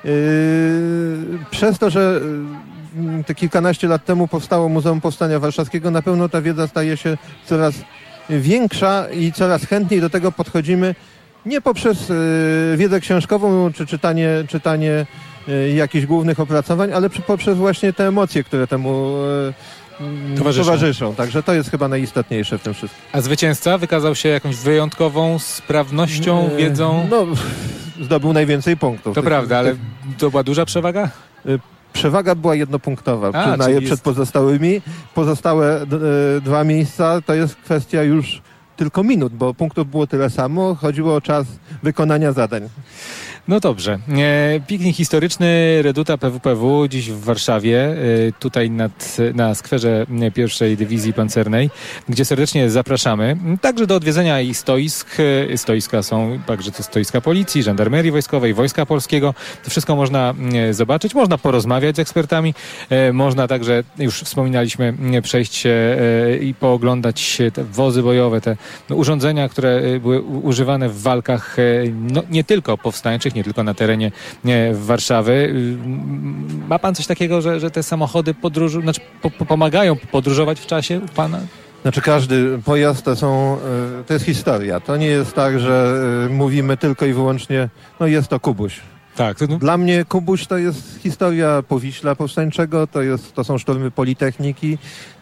Przez to, że te kilkanaście lat temu powstało Muzeum Powstania Warszawskiego, na pewno ta wiedza staje się coraz większa i coraz chętniej do tego podchodzimy nie poprzez wiedzę książkową czy czytanie jakichś głównych opracowań, ale poprzez właśnie te emocje, które temu towarzyszą. Także to jest chyba najistotniejsze w tym wszystkim. A zwycięzca wykazał się jakąś wyjątkową sprawnością, wiedzą? No, zdobył najwięcej punktów. To prawda, ale to była duża przewaga? Przewaga była jednopunktowa, przyznaję, czyli przed pozostałymi. Pozostałe 2 miejsca to jest kwestia już tylko minut, bo punktów było tyle samo. Chodziło o czas wykonania zadań. No dobrze. Piknik historyczny Reduta PWPW dziś w Warszawie, tutaj na skwerze pierwszej dywizji pancernej, gdzie serdecznie zapraszamy. Także do odwiedzenia i stoisk. Stoiska są także to stoiska policji, żandarmerii wojskowej, Wojska Polskiego. To wszystko można zobaczyć. Można porozmawiać z ekspertami. Można także, już wspominaliśmy, przejść się i pooglądać te wozy bojowe, te urządzenia, które były używane w walkach nie tylko powstańczych, nie tylko na terenie Warszawy. Ma pan coś takiego, że te samochody pomagają podróżować w czasie u pana? Znaczy każdy pojazd to jest historia. To nie jest tak, że mówimy tylko i wyłącznie, no jest to Kubuś. Tak. Dla mnie Kubuś to jest historia Powiśla powstańczego, to są sztormy Politechniki,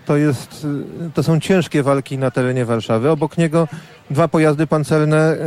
to są ciężkie walki na terenie Warszawy. Obok niego 2 pojazdy pancerne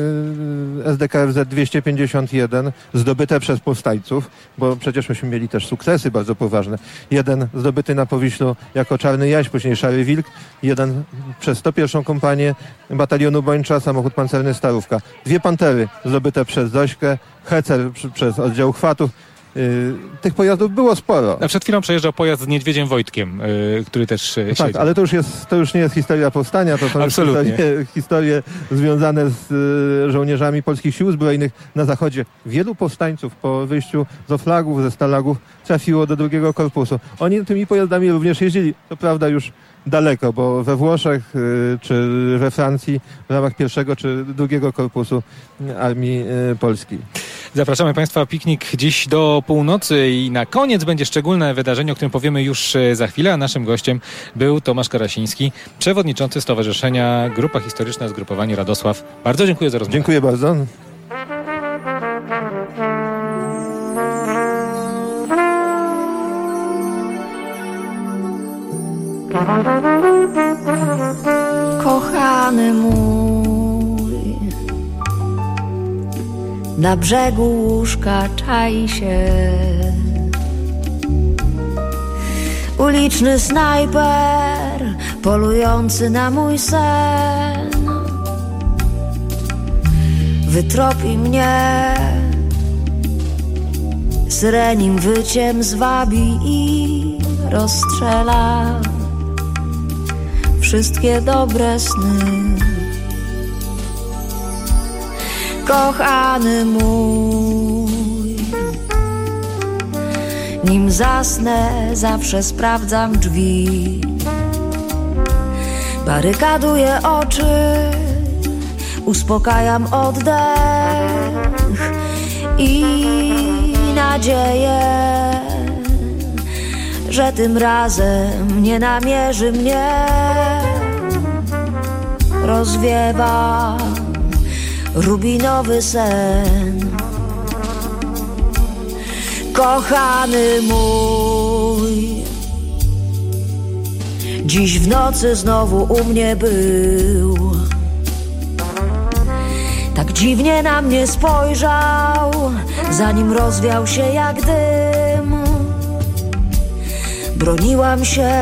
SDKFZ 251 zdobyte przez powstańców, bo przecież myśmy mieli też sukcesy bardzo poważne. Jeden zdobyty na Powiślu jako Czarny Jaś, później Szary Wilk, jeden przez 101. kompanię batalionu Bończa, samochód pancerny Starówka. 2 Pantery zdobyte przez Zośkę, Hecer przez oddział chwatów. Tych pojazdów było sporo. A przed chwilą przejeżdżał pojazd z Niedźwiedziem Wojtkiem, który też tak, ale to już nie jest historia powstania, to są historie związane z żołnierzami polskich sił zbrojnych na zachodzie. Wielu powstańców po wyjściu z Oflagów, ze Stalagów trafiło do 2. korpusu. Oni tymi pojazdami również jeździli. To prawda już daleko, bo we Włoszech czy we Francji w ramach 1. czy 2. korpusu Armii Polskiej. Zapraszamy Państwa, piknik dziś do północy i na koniec będzie szczególne wydarzenie, o którym powiemy już za chwilę, a naszym gościem był Tomasz Karasiński, przewodniczący Stowarzyszenia Grupa Historyczna Zgrupowanie Radosław. Bardzo dziękuję za rozmowę. Dziękuję bardzo. Kochany mój, na brzegu łóżka czai się uliczny snajper polujący na mój sen. Wytropi mnie, syrenim wyciem zwabi i rozstrzela wszystkie dobre sny. Kochany mój, nim zasnę, zawsze sprawdzam drzwi. Barykaduję oczy, uspokajam oddech i nadzieję, że tym razem nie namierzy mnie. Rozwiewa rubinowy sen. Kochany mój, dziś w nocy znowu u mnie był. Tak dziwnie na mnie spojrzał, zanim rozwiał się jak dym. Broniłam się.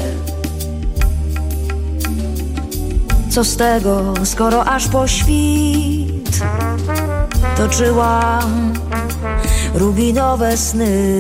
Co z tego, skoro aż po świt toczyłam rubinowe sny.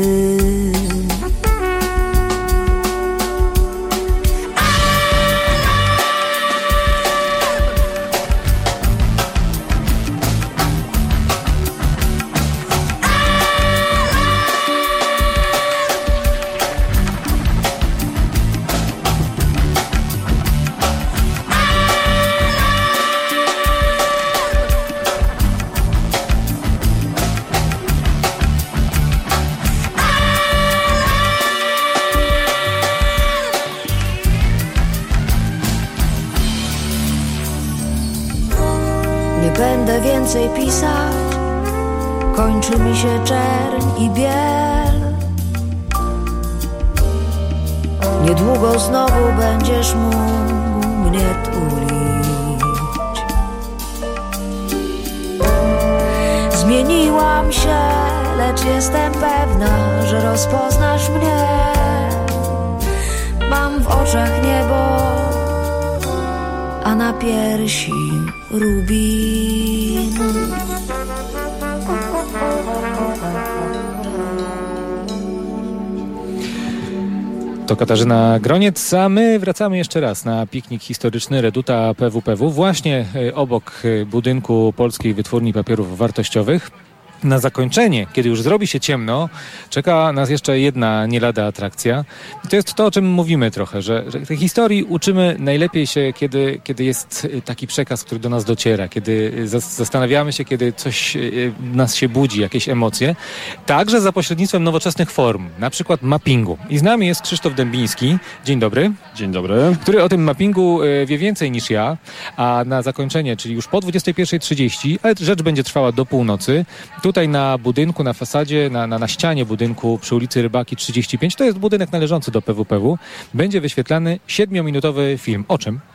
Będę więcej pisać, kończy mi się czerń i biel. Niedługo znowu będziesz mógł mnie tulić. Zmieniłam się lecz jestem pewna, że rozpoznasz mnie. Mam w oczach niebo, a na piersi rubin. To Katarzyna Groniec, a my wracamy jeszcze raz na piknik historyczny Reduta PWPW, właśnie obok budynku Polskiej Wytwórni Papierów Wartościowych. Na zakończenie, kiedy już zrobi się ciemno, czeka nas jeszcze jedna nie lada atrakcja. I to jest to, o czym mówimy trochę, że tej historii uczymy najlepiej się, kiedy jest taki przekaz, który do nas dociera, kiedy zastanawiamy się, kiedy coś w nas się budzi, jakieś emocje. Także za pośrednictwem nowoczesnych form, na przykład mappingu. I z nami jest Krzysztof Dębiński. Dzień dobry. Dzień dobry. Który o tym mappingu wie więcej niż ja, a na zakończenie, czyli już po 21:30, ale rzecz będzie trwała do północy, tutaj na budynku, na fasadzie, na ścianie budynku przy ulicy Rybaki 35, to jest budynek należący do PWPW, będzie wyświetlany 7-minutowy film. O czym?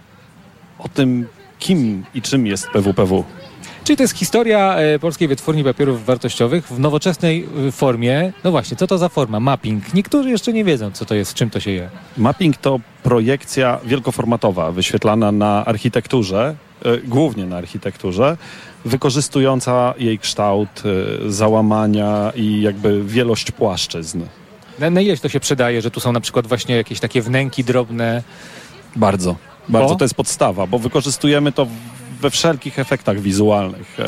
O tym, kim i czym jest PWPW. Czyli to jest historia Polskiej Wytwórni Papierów Wartościowych w nowoczesnej formie. No właśnie, co to za forma? Mapping. Niektórzy jeszcze nie wiedzą, co to jest, czym to się je. Mapping to projekcja wielkoformatowa, wyświetlana na architekturze, głównie na architekturze, wykorzystująca jej kształt, załamania i jakby wielość płaszczyzn. Na ile to się przydaje, że tu są na przykład właśnie jakieś takie wnęki drobne? Bardzo. To jest podstawa, bo wykorzystujemy to we wszelkich efektach wizualnych.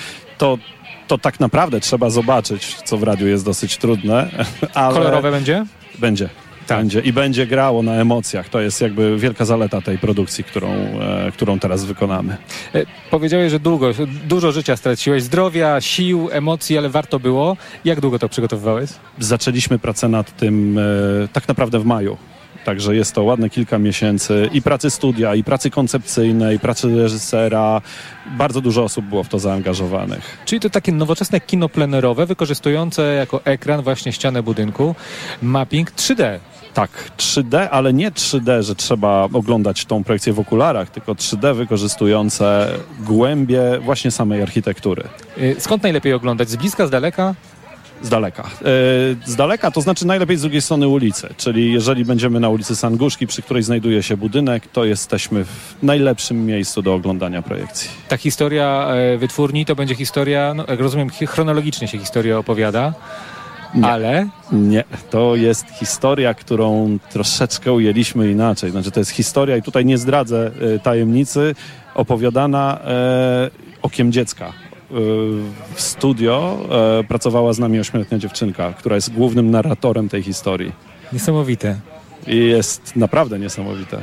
To tak naprawdę trzeba zobaczyć, co w radiu jest dosyć trudne. Ale kolorowe będzie? Będzie. Tak. Będzie. I będzie grało na emocjach. To jest jakby wielka zaleta tej produkcji, którą teraz wykonamy. Powiedziałeś, że dużo życia straciłeś, zdrowia, sił, emocji, ale warto było. Jak długo to przygotowywałeś? Zaczęliśmy pracę nad tym tak naprawdę w maju. Także jest to ładne kilka miesięcy i pracy studia, i pracy koncepcyjnej, pracy reżysera. Bardzo dużo osób było w to zaangażowanych. Czyli to takie nowoczesne kino plenerowe, wykorzystujące jako ekran właśnie ścianę budynku. Mapping 3D. Tak, 3D, ale nie 3D, że trzeba oglądać tą projekcję w okularach, tylko 3D wykorzystujące głębie właśnie samej architektury. Skąd najlepiej oglądać? Z bliska, z daleka? Z daleka. Z daleka to znaczy najlepiej z drugiej strony ulicy, czyli jeżeli będziemy na ulicy Sanguszki, przy której znajduje się budynek, to jesteśmy w najlepszym miejscu do oglądania projekcji. Ta historia wytwórni to będzie historia, no, jak rozumiem, chronologicznie się historia opowiada. Nie. Ale? Nie, to jest historia, którą troszeczkę ujęliśmy inaczej. Znaczy to jest historia, i tutaj nie zdradzę tajemnicy, opowiadana okiem dziecka. W studio pracowała z nami 8-letnia dziewczynka, która jest głównym narratorem tej historii. Niesamowite. I jest naprawdę niesamowite.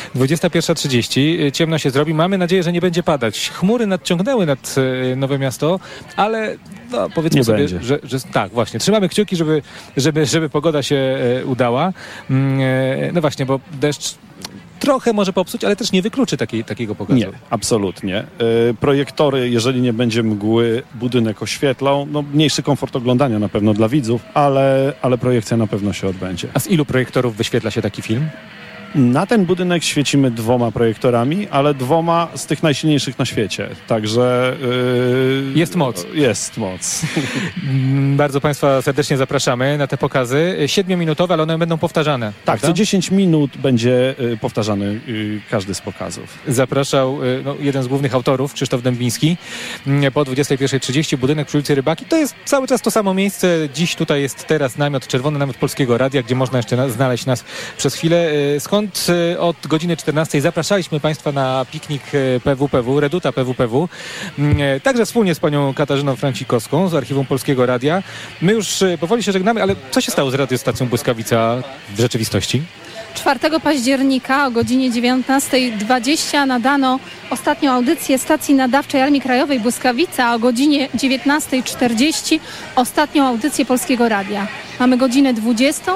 21:30, ciemno się zrobi. Mamy nadzieję, że nie będzie padać. Chmury nadciągnęły nad Nowe Miasto, ale no, powiedzmy sobie, że tak, właśnie. Trzymamy kciuki, żeby pogoda się udała. No właśnie, bo deszcz trochę może popsuć, ale też nie wykluczy takiego pokazu. Nie, absolutnie. Projektory, jeżeli nie będzie mgły, budynek oświetlą. No, mniejszy komfort oglądania na pewno dla widzów, ale projekcja na pewno się odbędzie. A z ilu projektorów wyświetla się taki film? Na ten budynek świecimy 2 projektorami, ale 2 z tych najsilniejszych na świecie. Także... jest moc. Jest moc. Bardzo Państwa serdecznie zapraszamy na te pokazy. 7-minutowe, ale one będą powtarzane. Tak, prawda? co 10 minut będzie powtarzany każdy z pokazów. Zapraszał jeden z głównych autorów, Krzysztof Dębiński. Po 21:30 budynek przy ulicy Rybaki. To jest cały czas to samo miejsce. Dziś tutaj jest teraz namiot, czerwony namiot Polskiego Radia, gdzie można jeszcze znaleźć nas przez chwilę. Skąd od godziny 14 zapraszaliśmy Państwa na piknik PWPW, Reduta PWPW. Także wspólnie z panią Katarzyną Francikowską z Archiwum Polskiego Radia. My już powoli się żegnamy, ale co się stało z radiostacją Błyskawica w rzeczywistości? 4 października o godzinie 19:20 nadano ostatnią audycję stacji nadawczej Armii Krajowej Błyskawica, a o godzinie 19:40 ostatnią audycję Polskiego Radia. Mamy godzinę 20,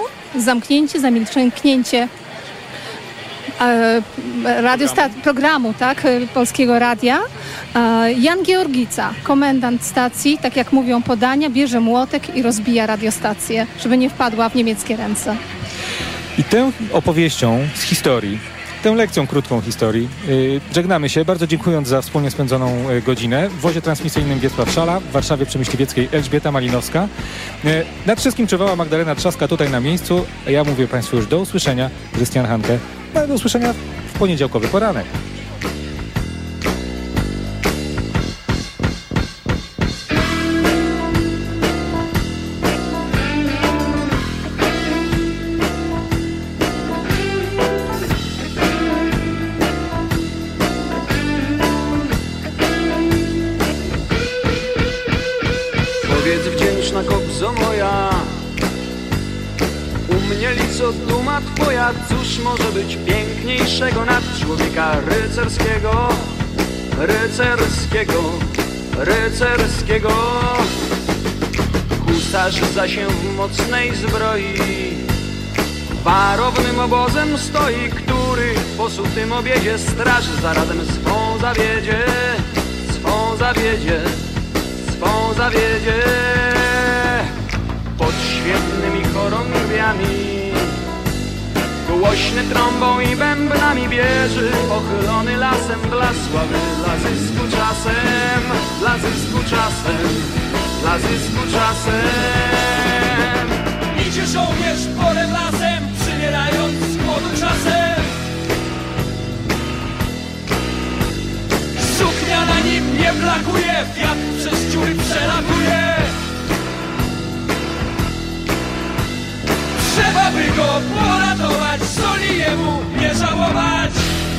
zamknięcie programu, tak, Polskiego Radia. Jan Georgica, komendant stacji, tak jak mówią podania, bierze młotek i rozbija radiostację, żeby nie wpadła w niemieckie ręce. I tą opowieścią z historii tę lekcją krótką historii. Żegnamy się, bardzo dziękując za wspólnie spędzoną godzinę. W wozie transmisyjnym Wiesław Szala, w Warszawie przy Myśliwieckiej Elżbieta Malinowska. Nad wszystkim czuwała Magdalena Trzaska tutaj na miejscu. Ja mówię Państwu już do usłyszenia. Krystian Hanke. Do usłyszenia w poniedziałkowy poranek. Powiedz wdzięczna kobzo moja, u mnie lico duma twoja. Cóż może być piękniejszego nad człowieka rycerskiego, rycerskiego, rycerskiego. Husarz zaś się w mocnej zbroi warownym obozem stoi, który po sutym obiedzie straż zarazem swą zawiedzie, swą zawiedzie, swą zawiedzie. Pod świetnymi chorągwiami, głośny trąbą i bębnami bierze pochylony lasem dla sławy, dla zysku czasem, dla zysku czasem, dla zysku czasem. Idzie żołnierz polem lasem, przymierając z głodu czasem. Suknia na nim nie blakuje, wiatr przez dziury przelatuje. Trzeba by go poratować, soli jemu nie żałować.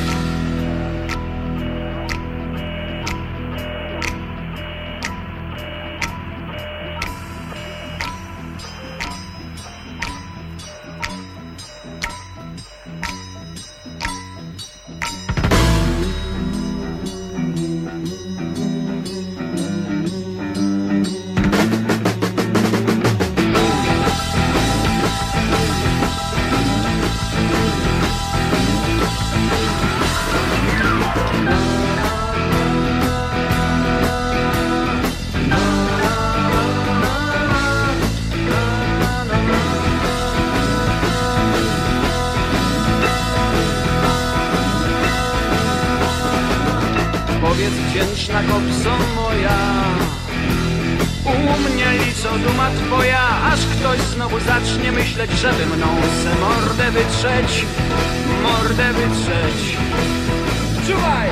Powiedz wdzięczna kobzo moja, u mnie lico duma twoja. Aż ktoś znowu zacznie myśleć, żeby mną se mordę wytrzeć, mordę wytrzeć. Czuwaj!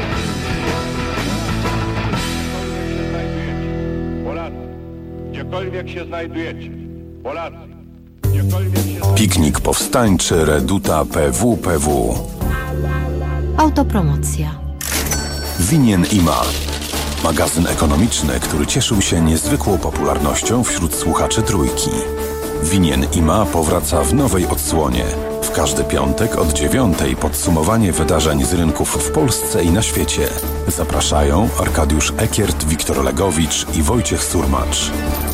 Polacy, gdziekolwiek się znajdujecie, Polacy, gdziekolwiek się... Piknik powstańczy Reduta PWPW. Autopromocja. Winien IMA. Magazyn ekonomiczny, który cieszył się niezwykłą popularnością wśród słuchaczy Trójki. Winien IMA powraca w nowej odsłonie. W każdy piątek od 9:00 podsumowanie wydarzeń z rynków w Polsce i na świecie. Zapraszają Arkadiusz Ekiert, Wiktor Legowicz i Wojciech Surmacz.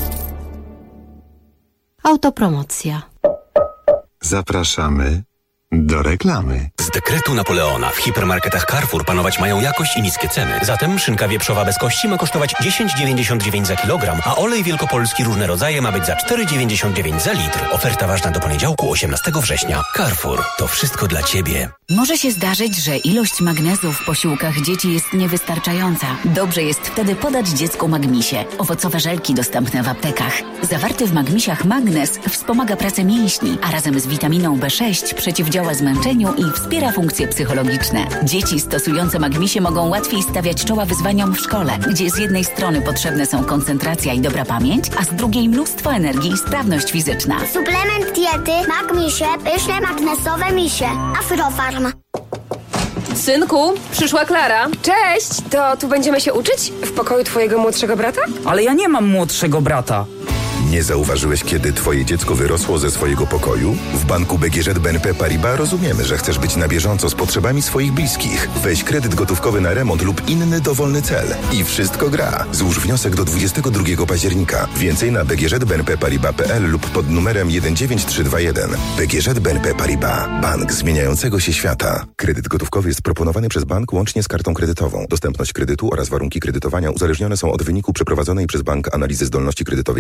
Autopromocja. Zapraszamy do reklamy. Z dekretu Napoleona w hipermarketach Carrefour panować mają jakość i niskie ceny. Zatem szynka wieprzowa bez kości ma kosztować 10,99 za kilogram, a olej wielkopolski różne rodzaje ma być za 4,99 za litr. Oferta ważna do poniedziałku 18 września. Carrefour. To wszystko dla Ciebie. Może się zdarzyć, że ilość magnezu w posiłkach dzieci jest niewystarczająca. Dobrze jest wtedy podać dziecku Magmisie. Owocowe żelki dostępne w aptekach. Zawarty w Magmisiach magnez wspomaga pracę mięśni, a razem z witaminą B6 przeciwdziała zmęczeniu i wspiera funkcje psychologiczne. Dzieci stosujące Magmisie mogą łatwiej stawiać czoła wyzwaniom w szkole, gdzie z jednej strony potrzebne są koncentracja i dobra pamięć, a z drugiej mnóstwo energii i sprawność fizyczna. Suplement diety Magmisie, pyszne magnesowe misie. Afrofarm. Synku, przyszła Klara. Cześć, to tu będziemy się uczyć? W pokoju twojego młodszego brata? Ale ja nie mam młodszego brata. Nie zauważyłeś, kiedy twoje dziecko wyrosło ze swojego pokoju? W banku BGŻ BNP Paribas rozumiemy, że chcesz być na bieżąco z potrzebami swoich bliskich. Weź kredyt gotówkowy na remont lub inny dowolny cel. I wszystko gra. Złóż wniosek do 22 października. Więcej na bgżbnpparibas.pl lub pod numerem 19321. BGŻ BNP Paribas. Bank zmieniającego się świata. Kredyt gotówkowy jest proponowany przez bank łącznie z kartą kredytową. Dostępność kredytu oraz warunki kredytowania uzależnione są od wyniku przeprowadzonej przez bank analizy zdolności kredytowej